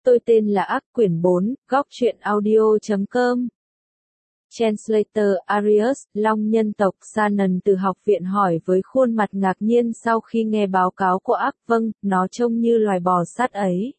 Tôi tên là Ác, quyển 4, góc truyện audio.com. Translator Arius, Long nhân tộc Shannon từ học viện hỏi với khuôn mặt ngạc nhiên sau khi nghe báo cáo của Ác. Vâng, nó trông như loài bò sát ấy.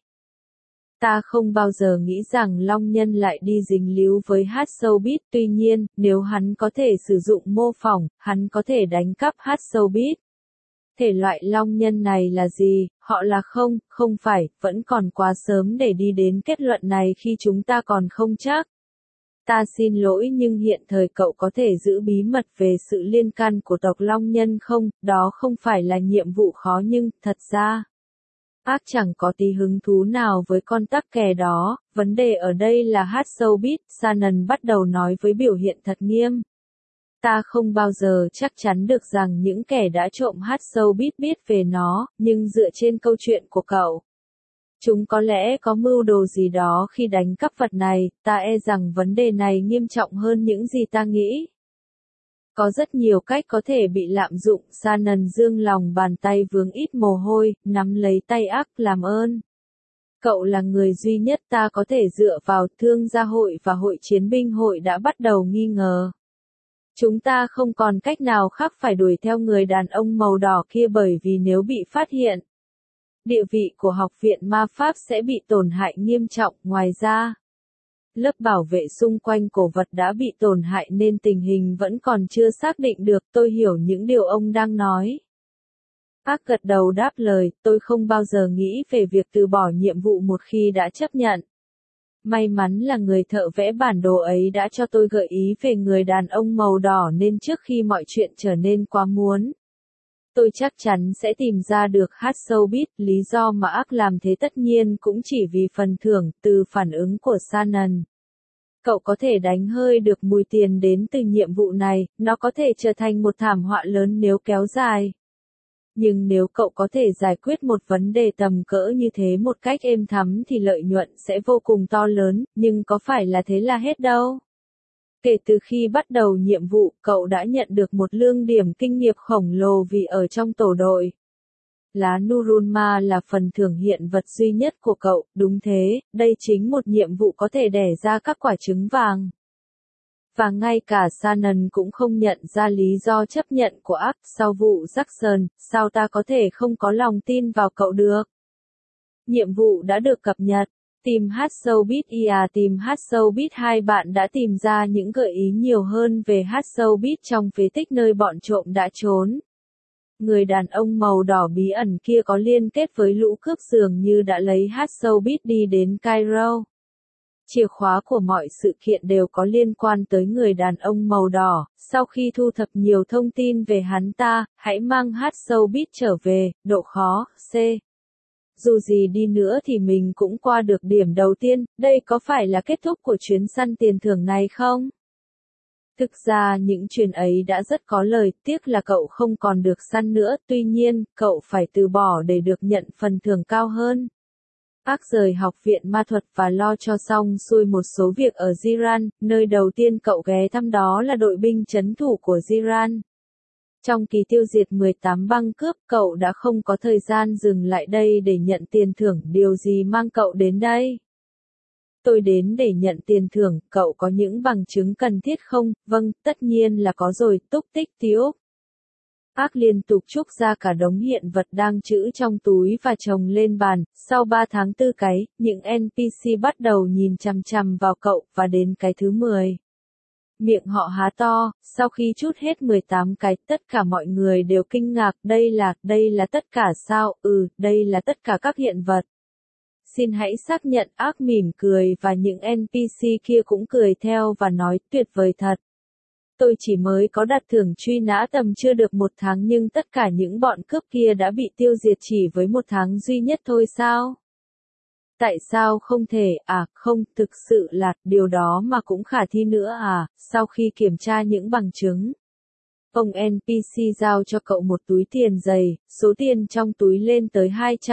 Ta không bao giờ nghĩ rằng Long nhân lại đi dính líu với hát showbiz, tuy nhiên, nếu hắn có thể sử dụng mô phỏng, hắn có thể đánh cắp hát showbiz. Thể loại Long nhân này là gì? Họ là không phải, vẫn còn quá sớm để đi đến kết luận này khi chúng ta còn không chắc. Ta xin lỗi nhưng hiện thời cậu có thể giữ bí mật về sự liên can của tộc Long nhân không? Đó không phải là nhiệm vụ khó nhưng, thật ra, Ác chẳng có tí hứng thú nào với con tắc kè đó, vấn đề ở đây là hát showbiz. Shannon bắt đầu nói với biểu hiện thật nghiêm. Ta không bao giờ chắc chắn được rằng những kẻ đã trộm hát showbiz biết về nó, nhưng dựa trên câu chuyện của cậu, chúng có lẽ có mưu đồ gì đó khi đánh cắp vật này. Ta e rằng vấn đề này nghiêm trọng hơn những gì ta nghĩ. Có rất nhiều cách có thể bị lạm dụng. Shannon dương lòng bàn tay vướng ít mồ hôi, nắm lấy tay Ác. Làm ơn. Cậu là người duy nhất ta có thể dựa vào. Thương gia hội và hội chiến binh hội đã bắt đầu nghi ngờ. Chúng ta không còn cách nào khác phải đuổi theo người đàn ông màu đỏ kia, bởi vì nếu bị phát hiện, địa vị của học viện ma pháp sẽ bị tổn hại nghiêm trọng. Ngoài ra, lớp bảo vệ xung quanh cổ vật đã bị tổn hại nên tình hình vẫn còn chưa xác định được. Tôi hiểu những điều ông đang nói. Ác gật đầu đáp lời, tôi không bao giờ nghĩ về việc từ bỏ nhiệm vụ một khi đã chấp nhận. May mắn là người thợ vẽ bản đồ ấy đã cho tôi gợi ý về người đàn ông màu đỏ nên trước khi mọi chuyện trở nên quá muốn, tôi chắc chắn sẽ tìm ra được hát showbiz. Lý do mà Ác làm thế tất nhiên cũng chỉ vì phần thưởng. Từ phản ứng của Shannon, cậu có thể đánh hơi được mùi tiền đến từ nhiệm vụ này. Nó có thể trở thành một thảm họa lớn nếu kéo dài. Nhưng nếu cậu có thể giải quyết một vấn đề tầm cỡ như thế một cách êm thấm thì lợi nhuận sẽ vô cùng to lớn. Nhưng có phải là thế là hết đâu. Kể từ khi bắt đầu nhiệm vụ, cậu đã nhận được một lương điểm kinh nghiệm khổng lồ vì ở trong tổ đội. Lá Nurulma là phần thưởng hiện vật duy nhất của cậu. Đúng thế, đây chính một nhiệm vụ có thể đẻ ra các quả trứng vàng. Và ngay cả Shannon cũng không nhận ra lý do chấp nhận của Ác. Sau vụ Jackson, sao ta có thể không có lòng tin vào cậu được? Nhiệm vụ đã được cập nhật. Tìm hát showbiz. Tìm hát showbiz. Hai bạn đã tìm ra những gợi ý nhiều hơn về hát showbiz trong phế tích nơi bọn trộm đã trốn. Người đàn ông màu đỏ bí ẩn kia có liên kết với lũ cướp, dường như đã lấy hát showbiz đi đến Cairo. Chìa khóa của mọi sự kiện đều có liên quan tới người đàn ông màu đỏ. Sau khi thu thập nhiều thông tin về hắn ta, hãy mang hát showbiz trở về. Độ khó, C. Dù gì đi nữa thì mình cũng qua được điểm đầu tiên. Đây có phải là kết thúc của chuyến săn tiền thưởng này không? Thực ra những chuyến ấy đã rất có lời, tiếc là cậu không còn được săn nữa. Tuy nhiên, cậu phải từ bỏ để được nhận phần thưởng cao hơn. Ác rời học viện ma thuật và lo cho xong xuôi một số việc ở Jiran. Nơi đầu tiên cậu ghé thăm đó là đội binh trấn thủ của Jiran. Trong kỳ tiêu diệt 18 băng cướp, cậu đã không có thời gian dừng lại đây để nhận tiền thưởng. Điều gì mang cậu đến đây? Tôi đến để nhận tiền thưởng. Cậu có những bằng chứng cần thiết không? Vâng, tất nhiên là có rồi. Túc tích Tiếu. Ác liên tục trúc ra cả đống hiện vật đang trữ trong túi và chồng lên bàn. Sau 3 tháng tư cái, những NPC bắt đầu nhìn chằm chằm vào cậu, và đến cái thứ 10. Miệng họ há to. Sau khi trút hết 18 cái, tất cả mọi người đều kinh ngạc. Đây là tất cả sao? Đây là tất cả các hiện vật. Xin hãy xác nhận. Ác mỉm cười và những NPC kia cũng cười theo và nói, tuyệt vời thật. Tôi chỉ mới có đặt thưởng truy nã tầm chưa được 1 tháng nhưng tất cả những bọn cướp kia đã bị tiêu diệt chỉ với 1 tháng duy nhất thôi sao? Tại sao không thể? Không, thực sự là, điều đó mà cũng khả thi nữa à? Sau khi kiểm tra những bằng chứng, ông NPC giao cho cậu một túi tiền dày, số tiền trong túi lên tới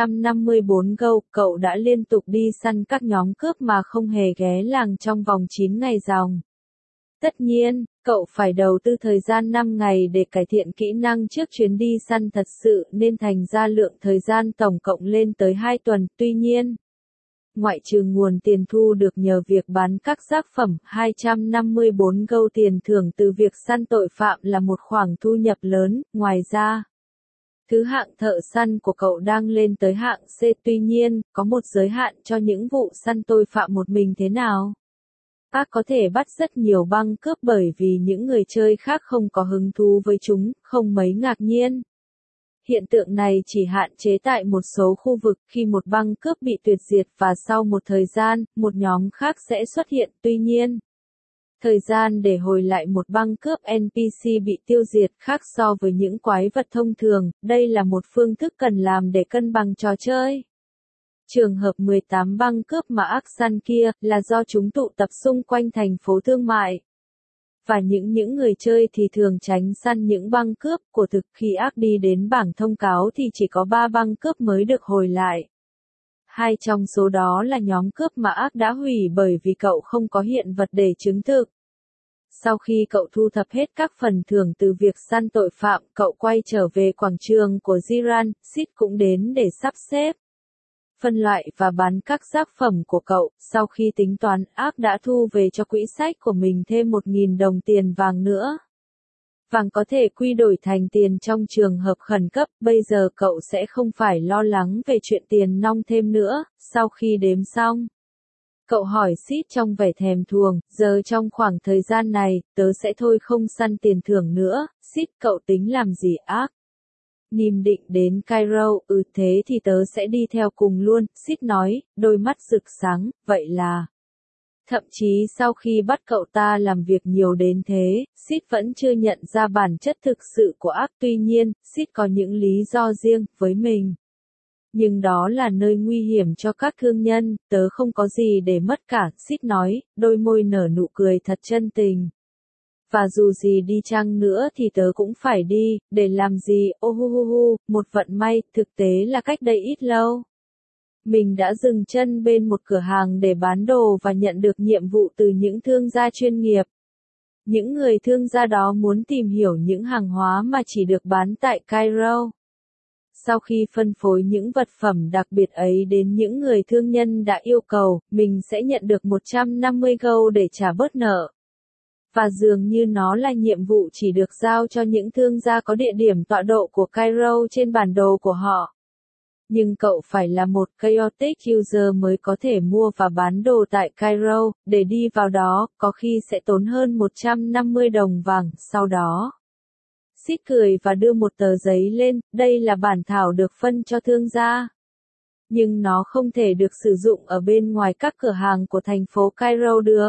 254 gold. Cậu đã liên tục đi săn các nhóm cướp mà không hề ghé làng trong vòng 9 ngày ròng. Tất nhiên, cậu phải đầu tư thời gian 5 ngày để cải thiện kỹ năng trước chuyến đi săn thật sự nên thành ra lượng thời gian tổng cộng lên tới 2 tuần. Tuy nhiên, Ngoại trừ nguồn tiền thu được nhờ việc bán các tác phẩm, 254 gâu tiền thưởng từ việc săn tội phạm là một khoản thu nhập lớn. Ngoài ra, thứ hạng thợ săn của cậu đang lên tới hạng C, tuy nhiên, có một giới hạn cho những vụ săn tội phạm một mình thế nào. Ác có thể bắt rất nhiều băng cướp bởi vì những người chơi khác không có hứng thú với chúng, không mấy ngạc nhiên. Hiện tượng này chỉ hạn chế tại một số khu vực, khi một băng cướp bị tuyệt diệt và sau một thời gian, một nhóm khác sẽ xuất hiện. Tuy nhiên, thời gian để hồi lại một băng cướp NPC bị tiêu diệt khác so với những quái vật thông thường, đây là một phương thức cần làm để cân bằng trò chơi. Trường hợp 18 băng cướp mà ác săn kia, là do chúng tụ tập xung quanh thành phố thương mại. Và những người chơi thì thường tránh săn những băng cướp của thực, khi ác đi đến bảng thông cáo thì chỉ có 3 băng cướp mới được hồi lại. Hai trong số đó là nhóm cướp mà ác đã hủy bởi vì cậu không có hiện vật để chứng thực. Sau khi cậu thu thập hết các phần thưởng từ việc săn tội phạm, cậu quay trở về quảng trường của Jiran. Sid cũng đến để sắp xếp, phân loại và bán các tác phẩm của cậu. Sau khi tính toán, ác đã thu về cho quỹ sách của mình thêm 1.000 đồng tiền vàng nữa. Vàng có thể quy đổi thành tiền trong trường hợp khẩn cấp, bây giờ cậu sẽ không phải lo lắng về chuyện tiền nong thêm nữa. Sau khi đếm xong, cậu hỏi Sid trong vẻ thèm thuồng, giờ trong khoảng thời gian này, tớ sẽ thôi không săn tiền thưởng nữa. Sid, cậu tính làm gì ác? Nìm định đến Cairo, thế thì tớ sẽ đi theo cùng luôn, Sid nói, đôi mắt rực sáng, vậy là. Thậm chí sau khi bắt cậu ta làm việc nhiều đến thế, Sid vẫn chưa nhận ra bản chất thực sự của ác. Tuy nhiên, Sid có những lý do riêng với mình. Nhưng đó là nơi nguy hiểm cho các thương nhân, tớ không có gì để mất cả, Sid nói, đôi môi nở nụ cười thật chân tình. Và dù gì đi chăng nữa thì tớ cũng phải đi, để làm gì, một vận may. Thực tế là cách đây ít lâu, mình đã dừng chân bên một cửa hàng để bán đồ và nhận được nhiệm vụ từ những thương gia chuyên nghiệp. Những người thương gia đó muốn tìm hiểu những hàng hóa mà chỉ được bán tại Cairo. Sau khi phân phối những vật phẩm đặc biệt ấy đến những người thương nhân đã yêu cầu, mình sẽ nhận được 150 gold để trả bớt nợ. Và dường như nó là nhiệm vụ chỉ được giao cho những thương gia có địa điểm tọa độ của Cairo trên bản đồ của họ. Nhưng cậu phải là một chaotic user mới có thể mua và bán đồ tại Cairo, để đi vào đó, có khi sẽ tốn hơn 150 đồng vàng. Sau đó, Sid cười và đưa một tờ giấy lên, đây là bản thảo được phân cho thương gia. Nhưng nó không thể được sử dụng ở bên ngoài các cửa hàng của thành phố Cairo được.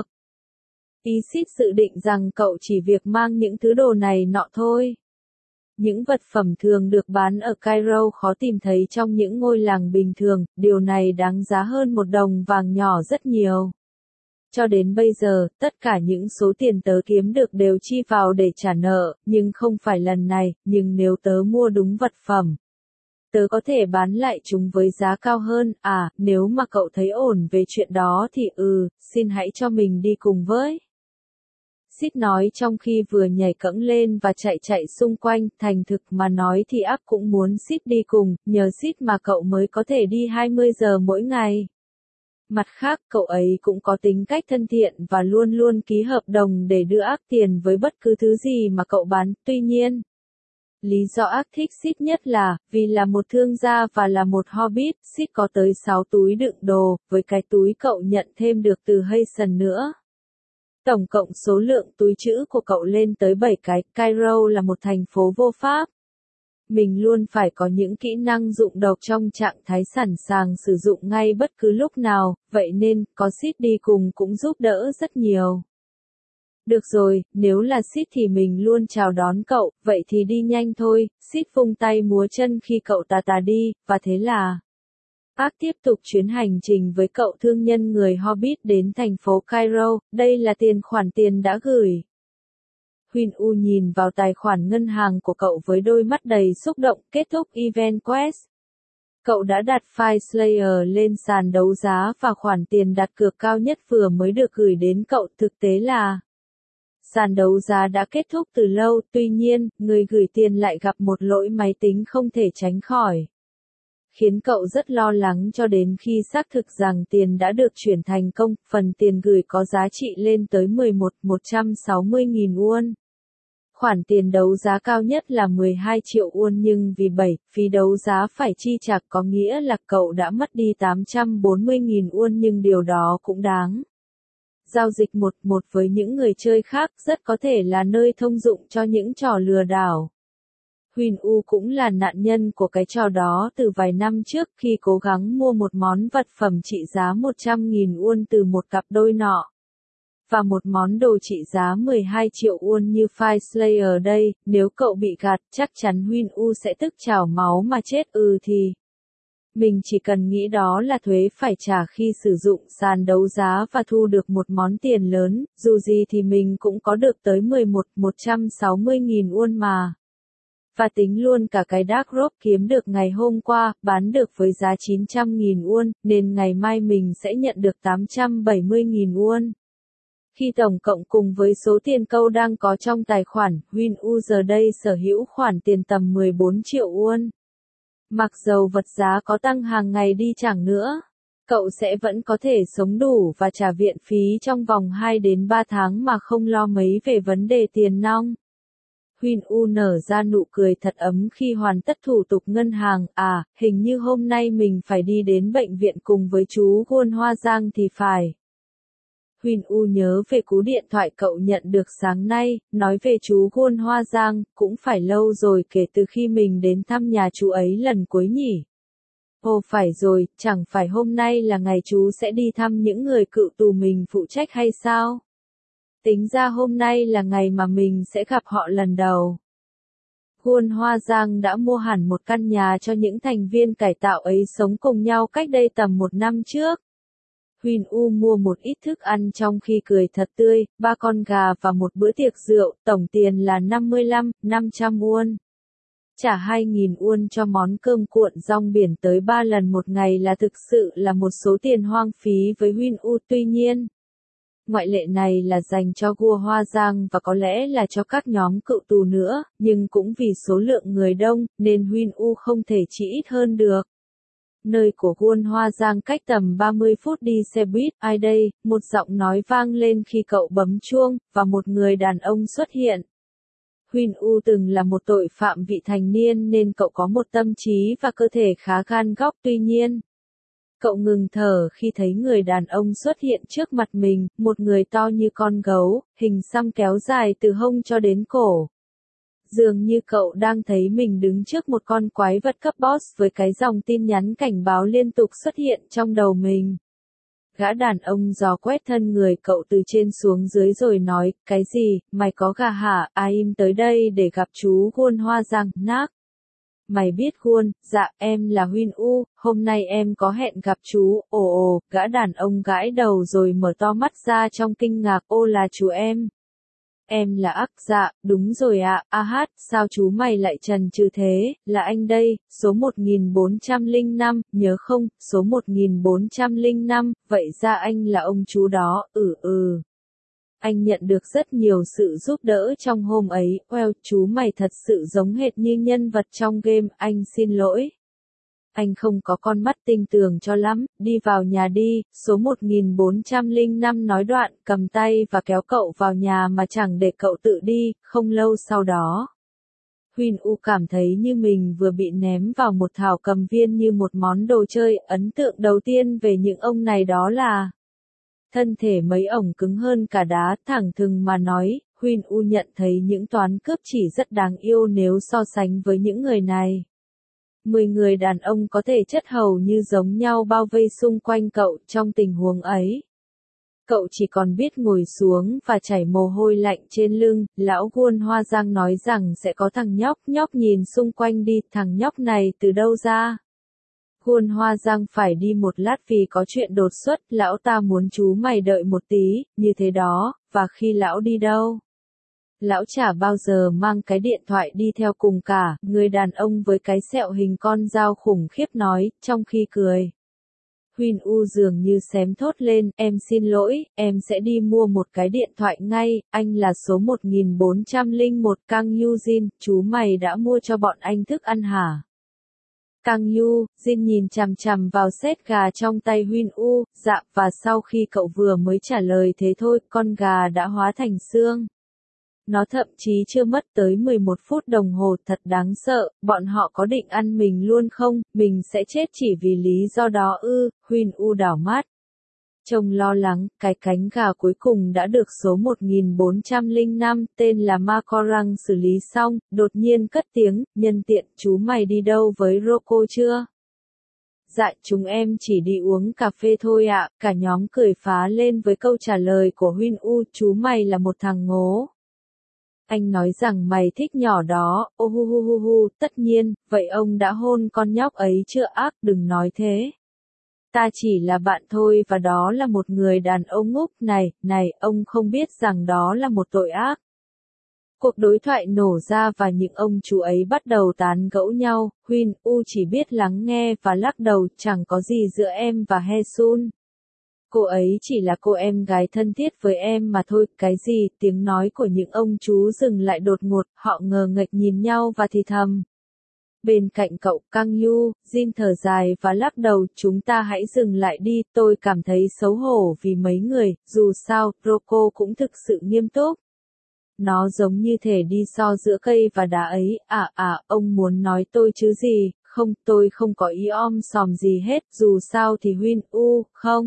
Sid dự định rằng cậu chỉ việc mang những thứ đồ này nọ thôi. Những vật phẩm thường được bán ở Cairo khó tìm thấy trong những ngôi làng bình thường, điều này đáng giá hơn 1 đồng vàng nhỏ rất nhiều. Cho đến bây giờ, tất cả những số tiền tớ kiếm được đều chi vào để trả nợ, nhưng không phải lần này, nhưng nếu tớ mua đúng vật phẩm, tớ có thể bán lại chúng với giá cao hơn. Nếu mà cậu thấy ổn về chuyện đó thì xin hãy cho mình đi cùng với. Sid nói trong khi vừa nhảy cẫng lên và chạy xung quanh. Thành thực mà nói thì ác cũng muốn Sid đi cùng, nhờ Sid mà cậu mới có thể đi 20 giờ mỗi ngày. Mặt khác, cậu ấy cũng có tính cách thân thiện và luôn luôn ký hợp đồng để đưa ác tiền với bất cứ thứ gì mà cậu bán. Tuy nhiên, lý do ác thích Sid nhất là, vì là một thương gia và là một hobbit. Sid có tới 6 túi đựng đồ, với cái túi cậu nhận thêm được từ Hazen nữa. Tổng cộng số lượng túi trữ của cậu lên tới 7 cái. Cairo là một thành phố vô pháp. Mình luôn phải có những kỹ năng dụng độc trong trạng thái sẵn sàng sử dụng ngay bất cứ lúc nào, vậy nên, có Sid đi cùng cũng giúp đỡ rất nhiều. Được rồi, nếu là Sid thì mình luôn chào đón cậu, vậy thì đi nhanh thôi. Sid vung tay múa chân khi cậu tà đi, và thế là ác tiếp tục chuyến hành trình với cậu thương nhân người Hobbit đến thành phố Cairo. Đây là khoản tiền đã gửi. Huynh U nhìn vào tài khoản ngân hàng của cậu với đôi mắt đầy xúc động. Kết thúc Event Quest, cậu đã đặt file Slayer lên sàn đấu giá và khoản tiền đặt cược cao nhất vừa mới được gửi đến cậu. Thực tế là sàn đấu giá đã kết thúc từ lâu, tuy nhiên, người gửi tiền lại gặp một lỗi máy tính không thể tránh khỏi. khiến cậu rất lo lắng cho đến khi xác thực rằng tiền đã được chuyển thành công, phần tiền gửi có giá trị lên tới 11.160.000 won. Khoản tiền đấu giá cao nhất là 12 triệu won nhưng vì phí đấu giá phải chi trả có nghĩa là cậu đã mất đi 840.000 won nhưng điều đó cũng đáng. Giao dịch 1-1 với những người chơi khác rất có thể là nơi thông dụng cho những trò lừa đảo. Huynh U cũng là nạn nhân của cái trò đó từ vài năm trước khi cố gắng mua một món vật phẩm trị giá 100.000 won từ một cặp đôi nọ. Và một món đồ trị giá 12 triệu won như Fire Slayer đây, nếu cậu bị gạt chắc chắn Huynh U sẽ tức trào máu mà chết thì. Mình chỉ cần nghĩ đó là thuế phải trả khi sử dụng sàn đấu giá và thu được một món tiền lớn, dù gì thì mình cũng có được tới 160.000 won mà. Và tính luôn cả cái Dark Robe kiếm được ngày hôm qua, bán được với giá 900.000 won, nên ngày mai mình sẽ nhận được 870.000 won. Khi tổng cộng cùng với số tiền câu đang có trong tài khoản, Huynh U giờ đây sở hữu khoản tiền tầm 14 triệu won. Mặc dầu vật giá có tăng hàng ngày đi chẳng nữa, cậu sẽ vẫn có thể sống đủ và trả viện phí trong vòng 2 đến 3 tháng mà không lo mấy về vấn đề tiền nong. Huynh U nở ra nụ cười thật ấm khi hoàn tất thủ tục ngân hàng. Hình như hôm nay mình phải đi đến bệnh viện cùng với chú Won Hoa Giang thì phải. Huynh U nhớ về cú điện thoại cậu nhận được sáng nay, nói về chú Won Hoa Giang, cũng phải lâu rồi kể từ khi mình đến thăm nhà chú ấy lần cuối nhỉ. Ồ phải rồi, chẳng phải hôm nay là ngày chú sẽ đi thăm những người cựu tù mình phụ trách hay sao? Tính ra hôm nay là ngày mà mình sẽ gặp họ lần đầu. Won Hoa Giang đã mua hẳn một căn nhà cho những thành viên cải tạo ấy sống cùng nhau cách đây tầm 1 năm trước. Huynh U mua một ít thức ăn trong khi cười thật tươi, 3 con gà và một bữa tiệc rượu, tổng tiền là 55.500 won. Trả 2.000 won cho món cơm cuộn rong biển tới 3 lần một ngày là thực sự là một số tiền hoang phí với Huynh U. Tuy nhiên, ngoại lệ này là dành cho Won Hoa Giang và có lẽ là cho các nhóm cựu tù nữa, nhưng cũng vì số lượng người đông, nên Huynh U không thể chỉ ít hơn được. Nơi của Won Hoa Giang cách tầm 30 phút đi xe buýt. Ai đây? Một giọng nói vang lên khi cậu bấm chuông, và một người đàn ông xuất hiện. Huynh U từng là một tội phạm vị thành niên nên cậu có một tâm trí và cơ thể khá gan góc. Tuy nhiên, cậu ngừng thở khi thấy người đàn ông xuất hiện trước mặt mình, một người to như con gấu, hình xăm kéo dài từ hông cho đến cổ. Dường như cậu đang thấy mình đứng trước một con quái vật cấp boss với cái dòng tin nhắn cảnh báo liên tục xuất hiện trong đầu mình. Gã đàn ông dò quét thân người cậu từ trên xuống dưới rồi nói, cái gì, mày có gà hả? Im tới đây để gặp chú Won Hoa Giang. Nác. Mày biết Won? Dạ, em là Huynh U, hôm nay em có hẹn gặp chú. Ồ, gã đàn ông gãi đầu rồi mở to mắt ra trong kinh ngạc. Ô là chú em. Em là Ác. Dạ, đúng rồi ạ. Sao chú mày lại chần chừ thế? Là anh đây, số 1405, nhớ không, số 1405, vậy ra anh là ông chú đó. Anh nhận được rất nhiều sự giúp đỡ trong hôm ấy. Chú mày thật sự giống hệt như nhân vật trong game. Anh xin lỗi. Anh không có con mắt tinh tường cho lắm, đi vào nhà đi. Số 1405 nói đoạn, cầm tay và kéo cậu vào nhà mà chẳng để cậu tự đi. Không lâu sau đó, Huynh U cảm thấy như mình vừa bị ném vào một thảo cầm viên như một món đồ chơi. Ấn tượng đầu tiên về những ông này đó là thân thể mấy ổng cứng hơn cả đá. Thẳng thừng mà nói, Huynh U nhận thấy những toán cướp chỉ rất đáng yêu nếu so sánh với những người này. 10 người đàn ông có thể chất hầu như giống nhau bao vây xung quanh cậu. Trong tình huống ấy, cậu chỉ còn biết ngồi xuống và chảy mồ hôi lạnh trên lưng. Lão Won Hoa Giang nói rằng sẽ có thằng nhóc nhìn xung quanh đi. Thằng nhóc này từ đâu ra? Won Hoa Giang phải đi một lát vì có chuyện đột xuất. Lão ta muốn chú mày đợi một tí, như thế đó. Và khi lão đi đâu? Lão chả bao giờ mang cái điện thoại đi theo cùng cả. Người đàn ông với cái sẹo hình con dao khủng khiếp nói, trong khi cười. Huynh U dường như xém thốt lên, em xin lỗi, em sẽ đi mua một cái điện thoại ngay. Anh là số 1401 Kang Yujin, chú mày đã mua cho bọn anh thức ăn hả? Kang Yu, Jin nhìn chằm chằm vào sét gà trong tay Huynh U, dạ, và sau khi cậu vừa mới trả lời thế thôi, con gà đã hóa thành xương. Nó thậm chí chưa mất tới 11 phút đồng hồ, thật đáng sợ, bọn họ có định ăn mình luôn không, mình sẽ chết chỉ vì lý do đó ư, Huynh U đảo mắt. Trông lo lắng, cái cánh gà cuối cùng đã được số 1405, tên là Makorang xử lý xong, đột nhiên cất tiếng, nhân tiện, chú mày đi đâu với Roko chưa? Dạ, chúng em chỉ đi uống cà phê thôi ạ, cả nhóm cười phá lên với câu trả lời của Huynh U, chú mày là một thằng ngố. Anh nói rằng mày thích nhỏ đó, ô hu hu hu hu, tất nhiên, vậy ông đã hôn con nhóc ấy chưa ác, đừng nói thế. Ta chỉ là bạn thôi và đó là một người đàn ông ngốc này, ông không biết rằng đó là một tội ác. Cuộc đối thoại nổ ra và những ông chú ấy bắt đầu tán gẫu nhau, Huynh U chỉ biết lắng nghe và lắc đầu, chẳng có gì giữa em và Haesun. Cô ấy chỉ là cô em gái thân thiết với em mà thôi, cái gì, tiếng nói của những ông chú dừng lại đột ngột, họ ngờ nghệch nhìn nhau và thì thầm. Bên cạnh cậu, Kang Yu, Jin thở dài và lắc đầu, chúng ta hãy dừng lại đi, tôi cảm thấy xấu hổ vì mấy người, dù sao, Roko cũng thực sự nghiêm túc. Nó giống như thể đi so giữa cây và đá ấy, ông muốn nói tôi chứ gì, không, tôi không có ý sòm gì hết, dù sao thì Huynh U, không.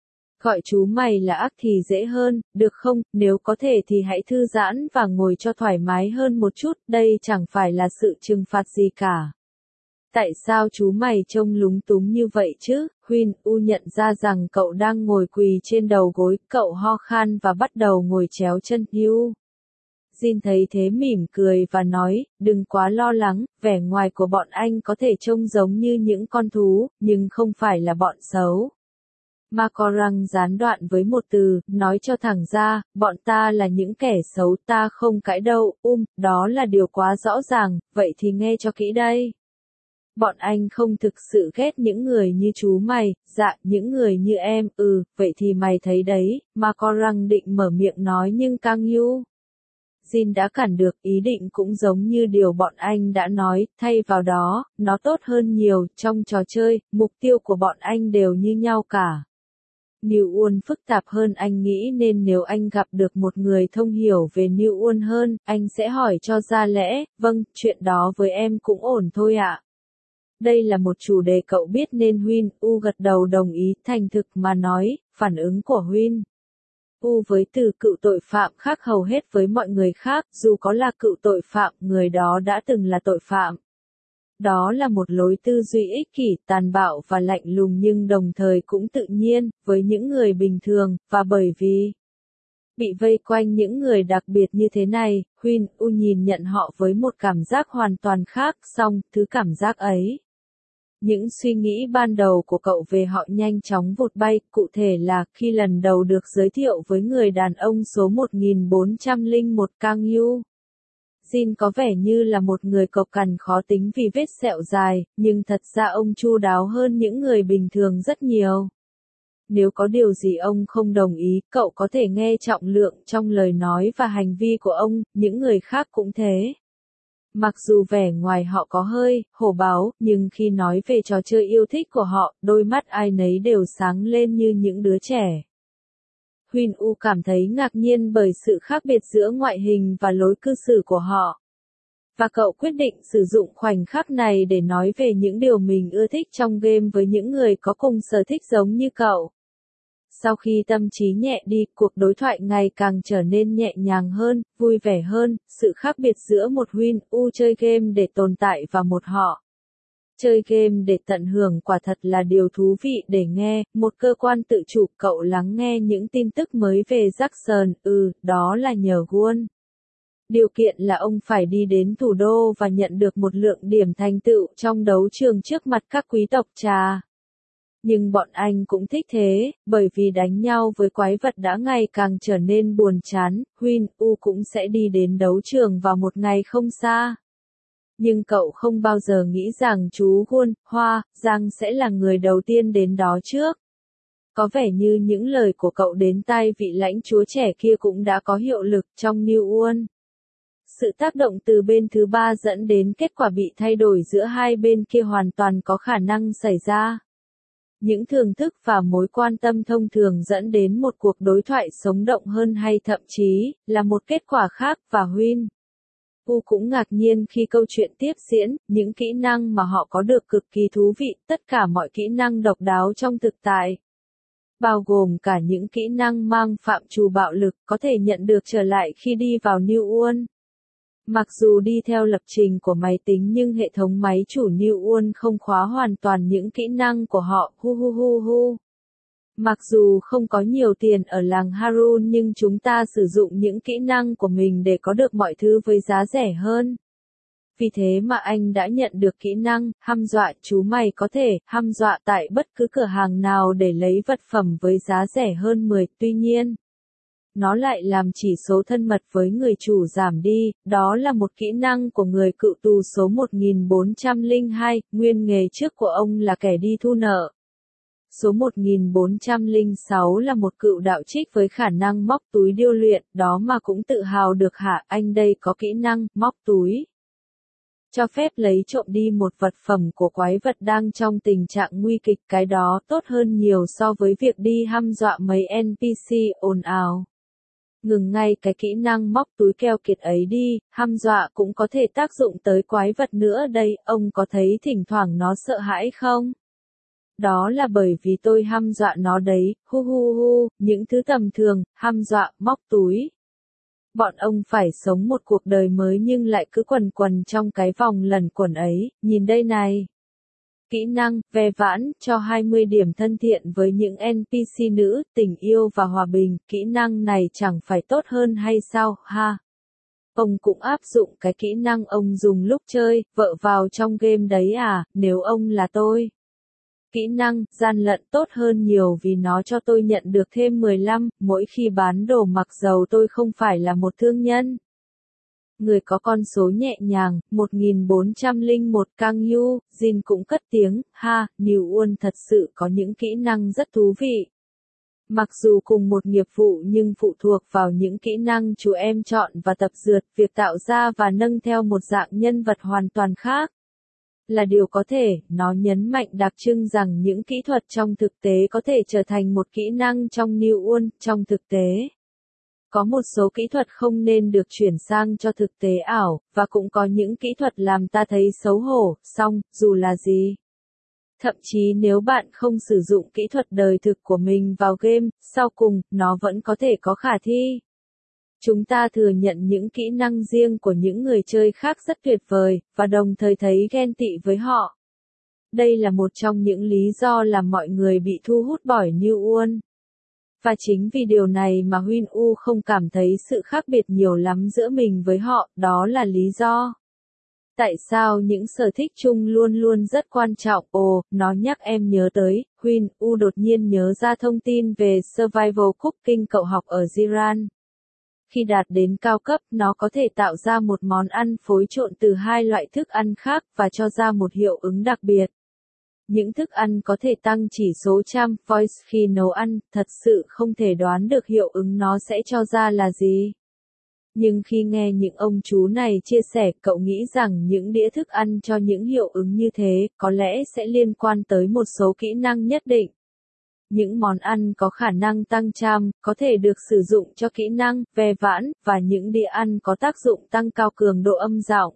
Gọi chú mày là ác thì dễ hơn, được không, nếu có thể thì hãy thư giãn và ngồi cho thoải mái hơn một chút, đây chẳng phải là sự trừng phạt gì cả. Tại sao chú mày trông lúng túng như vậy chứ? Huynh U nhận ra rằng cậu đang ngồi quỳ trên đầu gối, cậu ho khan và bắt đầu ngồi chéo chân Yu. Jin thấy thế mỉm cười và nói, đừng quá lo lắng, vẻ ngoài của bọn anh có thể trông giống như những con thú, nhưng không phải là bọn xấu. Makorang gián đoạn với một từ, nói cho thẳng ra, bọn ta là những kẻ xấu, ta không cãi đâu, đó là điều quá rõ ràng, vậy thì nghe cho kỹ đây. Bọn anh không thực sự ghét những người như chú mày, dạ, những người như em, vậy thì mày thấy đấy, Makorang định mở miệng nói nhưng Kang Yu. Jin đã cản được, ý định cũng giống như điều bọn anh đã nói, thay vào đó, nó tốt hơn nhiều, trong trò chơi, mục tiêu của bọn anh đều như nhau cả. New Won phức tạp hơn anh nghĩ nên nếu anh gặp được một người thông hiểu về New Won hơn, anh sẽ hỏi cho ra lẽ, vâng, chuyện đó với em cũng ổn thôi ạ. Đây là một chủ đề cậu biết nên Huynh U gật đầu đồng ý, thành thực mà nói, phản ứng của Huynh U với từ cựu tội phạm khác hầu hết với mọi người khác, dù có là cựu tội phạm, người đó đã từng là tội phạm. Đó là một lối tư duy ích kỷ, tàn bạo và lạnh lùng nhưng đồng thời cũng tự nhiên, với những người bình thường, và bởi vì bị vây quanh những người đặc biệt như thế này, Huynh U nhìn nhận họ với một cảm giác hoàn toàn khác, song, thứ cảm giác ấy. Những suy nghĩ ban đầu của cậu về họ nhanh chóng vụt bay, cụ thể là, khi lần đầu được giới thiệu với người đàn ông số 1401 Kang Yu. Jin có vẻ như là một người cộc cằn khó tính vì vết sẹo dài, nhưng thật ra ông chu đáo hơn những người bình thường rất nhiều. Nếu có điều gì ông không đồng ý, cậu có thể nghe trọng lượng trong lời nói và hành vi của ông, những người khác cũng thế. Mặc dù vẻ ngoài họ có hơi hổ báo, nhưng khi nói về trò chơi yêu thích của họ, đôi mắt ai nấy đều sáng lên như những đứa trẻ. Huynh U cảm thấy ngạc nhiên bởi sự khác biệt giữa ngoại hình và lối cư xử của họ. Và cậu quyết định sử dụng khoảnh khắc này để nói về những điều mình ưa thích trong game với những người có cùng sở thích giống như cậu. Sau khi tâm trí nhẹ đi, cuộc đối thoại ngày càng trở nên nhẹ nhàng hơn, vui vẻ hơn, sự khác biệt giữa một Huynh U chơi game để tồn tại và một họ chơi game để tận hưởng quả thật là điều thú vị để nghe, một cơ quan tự chủ. Cậu lắng nghe những tin tức mới về Jackson, đó là nhờ Won. Điều kiện là ông phải đi đến thủ đô và nhận được một lượng điểm thành tựu trong đấu trường trước mặt các quý tộc trà. Nhưng bọn anh cũng thích thế, bởi vì đánh nhau với quái vật đã ngày càng trở nên buồn chán, Huynh U cũng sẽ đi đến đấu trường vào một ngày không xa. Nhưng cậu không bao giờ nghĩ rằng chú Won, Hoa, Giang sẽ là người đầu tiên đến đó trước. Có vẻ như những lời của cậu đến tai vị lãnh chúa trẻ kia cũng đã có hiệu lực trong New Won. sự tác động từ bên thứ ba dẫn đến kết quả bị thay đổi giữa hai bên kia hoàn toàn có khả năng xảy ra. Những thưởng thức và mối quan tâm thông thường dẫn đến một cuộc đối thoại sống động hơn hay thậm chí là một kết quả khác và Huynh cũng ngạc nhiên khi câu chuyện tiếp diễn, những kỹ năng mà họ có được cực kỳ thú vị, tất cả mọi kỹ năng độc đáo trong thực tại. Bao gồm cả những kỹ năng mang phạm trù bạo lực có thể nhận được trở lại khi đi vào New World. Mặc dù đi theo lập trình của máy tính nhưng hệ thống máy chủ New World không khóa hoàn toàn những kỹ năng của họ. Mặc dù không có nhiều tiền ở làng Harun nhưng chúng ta sử dụng những kỹ năng của mình để có được mọi thứ với giá rẻ hơn. Vì thế mà anh đã nhận được kỹ năng hăm dọa. Chú mày có thể hăm dọa tại bất cứ cửa hàng nào để lấy vật phẩm với giá rẻ hơn 10. Tuy nhiên, nó lại làm chỉ số thân mật với người chủ giảm đi. Đó là một kỹ năng của người cựu tù số 1402, nguyên nghề trước của ông là kẻ đi thu nợ. Số 1406 là một cựu đạo trích với khả năng móc túi điêu luyện, đó mà cũng tự hào được hả? Anh đây có kỹ năng móc túi. Cho phép lấy trộm đi một vật phẩm của quái vật đang trong tình trạng nguy kịch, cái đó tốt hơn nhiều so với việc đi hăm dọa mấy NPC ồn ào. Ngừng ngay cái kỹ năng móc túi keo kiệt ấy đi, hăm dọa cũng có thể tác dụng tới quái vật nữa đây, ông có thấy thỉnh thoảng nó sợ hãi không? Đó là bởi vì tôi hăm dọa nó đấy, những thứ tầm thường, hăm dọa, móc túi. Bọn ông phải sống một cuộc đời mới nhưng lại cứ quần quần trong cái vòng lẩn quẩn ấy, nhìn đây này. Kỹ năng, ve vãn, cho 20 điểm thân thiện với những NPC nữ, tình yêu và hòa bình, kỹ năng này chẳng phải tốt hơn hay sao, ha? Ông cũng áp dụng cái kỹ năng ông dùng lúc chơi, vợ vào trong game đấy à, nếu ông là tôi. Kỹ năng, gian lận tốt hơn nhiều vì nó cho tôi nhận được thêm 15, mỗi khi bán đồ mặc dầu tôi không phải là một thương nhân. Người có con số nhẹ nhàng, 1401 Kang Yu, Jin cũng cất tiếng, ha, New World thật sự có những kỹ năng rất thú vị. Mặc dù cùng một nghiệp vụ nhưng phụ thuộc vào những kỹ năng chú em chọn và tập dượt, việc tạo ra và nâng theo một dạng nhân vật hoàn toàn khác. Là điều có thể, nó nhấn mạnh đặc trưng rằng những kỹ thuật trong thực tế có thể trở thành một kỹ năng trong New World. Trong thực tế, có một số kỹ thuật không nên được chuyển sang cho thực tế ảo, và cũng có những kỹ thuật làm ta thấy xấu hổ, song, dù là gì. Thậm chí nếu bạn không sử dụng kỹ thuật đời thực của mình vào game, sau cùng, nó vẫn có thể có khả thi. Chúng ta thừa nhận những kỹ năng riêng của những người chơi khác rất tuyệt vời, và đồng thời thấy ghen tị với họ. Đây là một trong những lý do làm mọi người bị thu hút bởi New World. Và chính vì điều này mà Huynh không cảm thấy sự khác biệt nhiều lắm giữa mình với họ, đó là lý do. Tại sao những sở thích chung luôn luôn rất quan trọng? Nó nhắc em nhớ tới, Huynh đột nhiên nhớ ra thông tin về Survival Cooking cậu học ở Jiran. Khi đạt đến cao cấp, nó có thể tạo ra một món ăn phối trộn từ hai loại thức ăn khác và cho ra một hiệu ứng đặc biệt. Những thức ăn có thể tăng chỉ số charm voice khi nấu ăn, thật sự không thể đoán được hiệu ứng nó sẽ cho ra là gì. Nhưng khi nghe những ông chú này chia sẻ, cậu nghĩ rằng những đĩa thức ăn cho những hiệu ứng như thế, có lẽ sẽ liên quan tới một số kỹ năng nhất định. Những món ăn có khả năng tăng charm, có thể được sử dụng cho kỹ năng, ve vãn, và những đĩa ăn có tác dụng tăng cao cường độ âm giọng.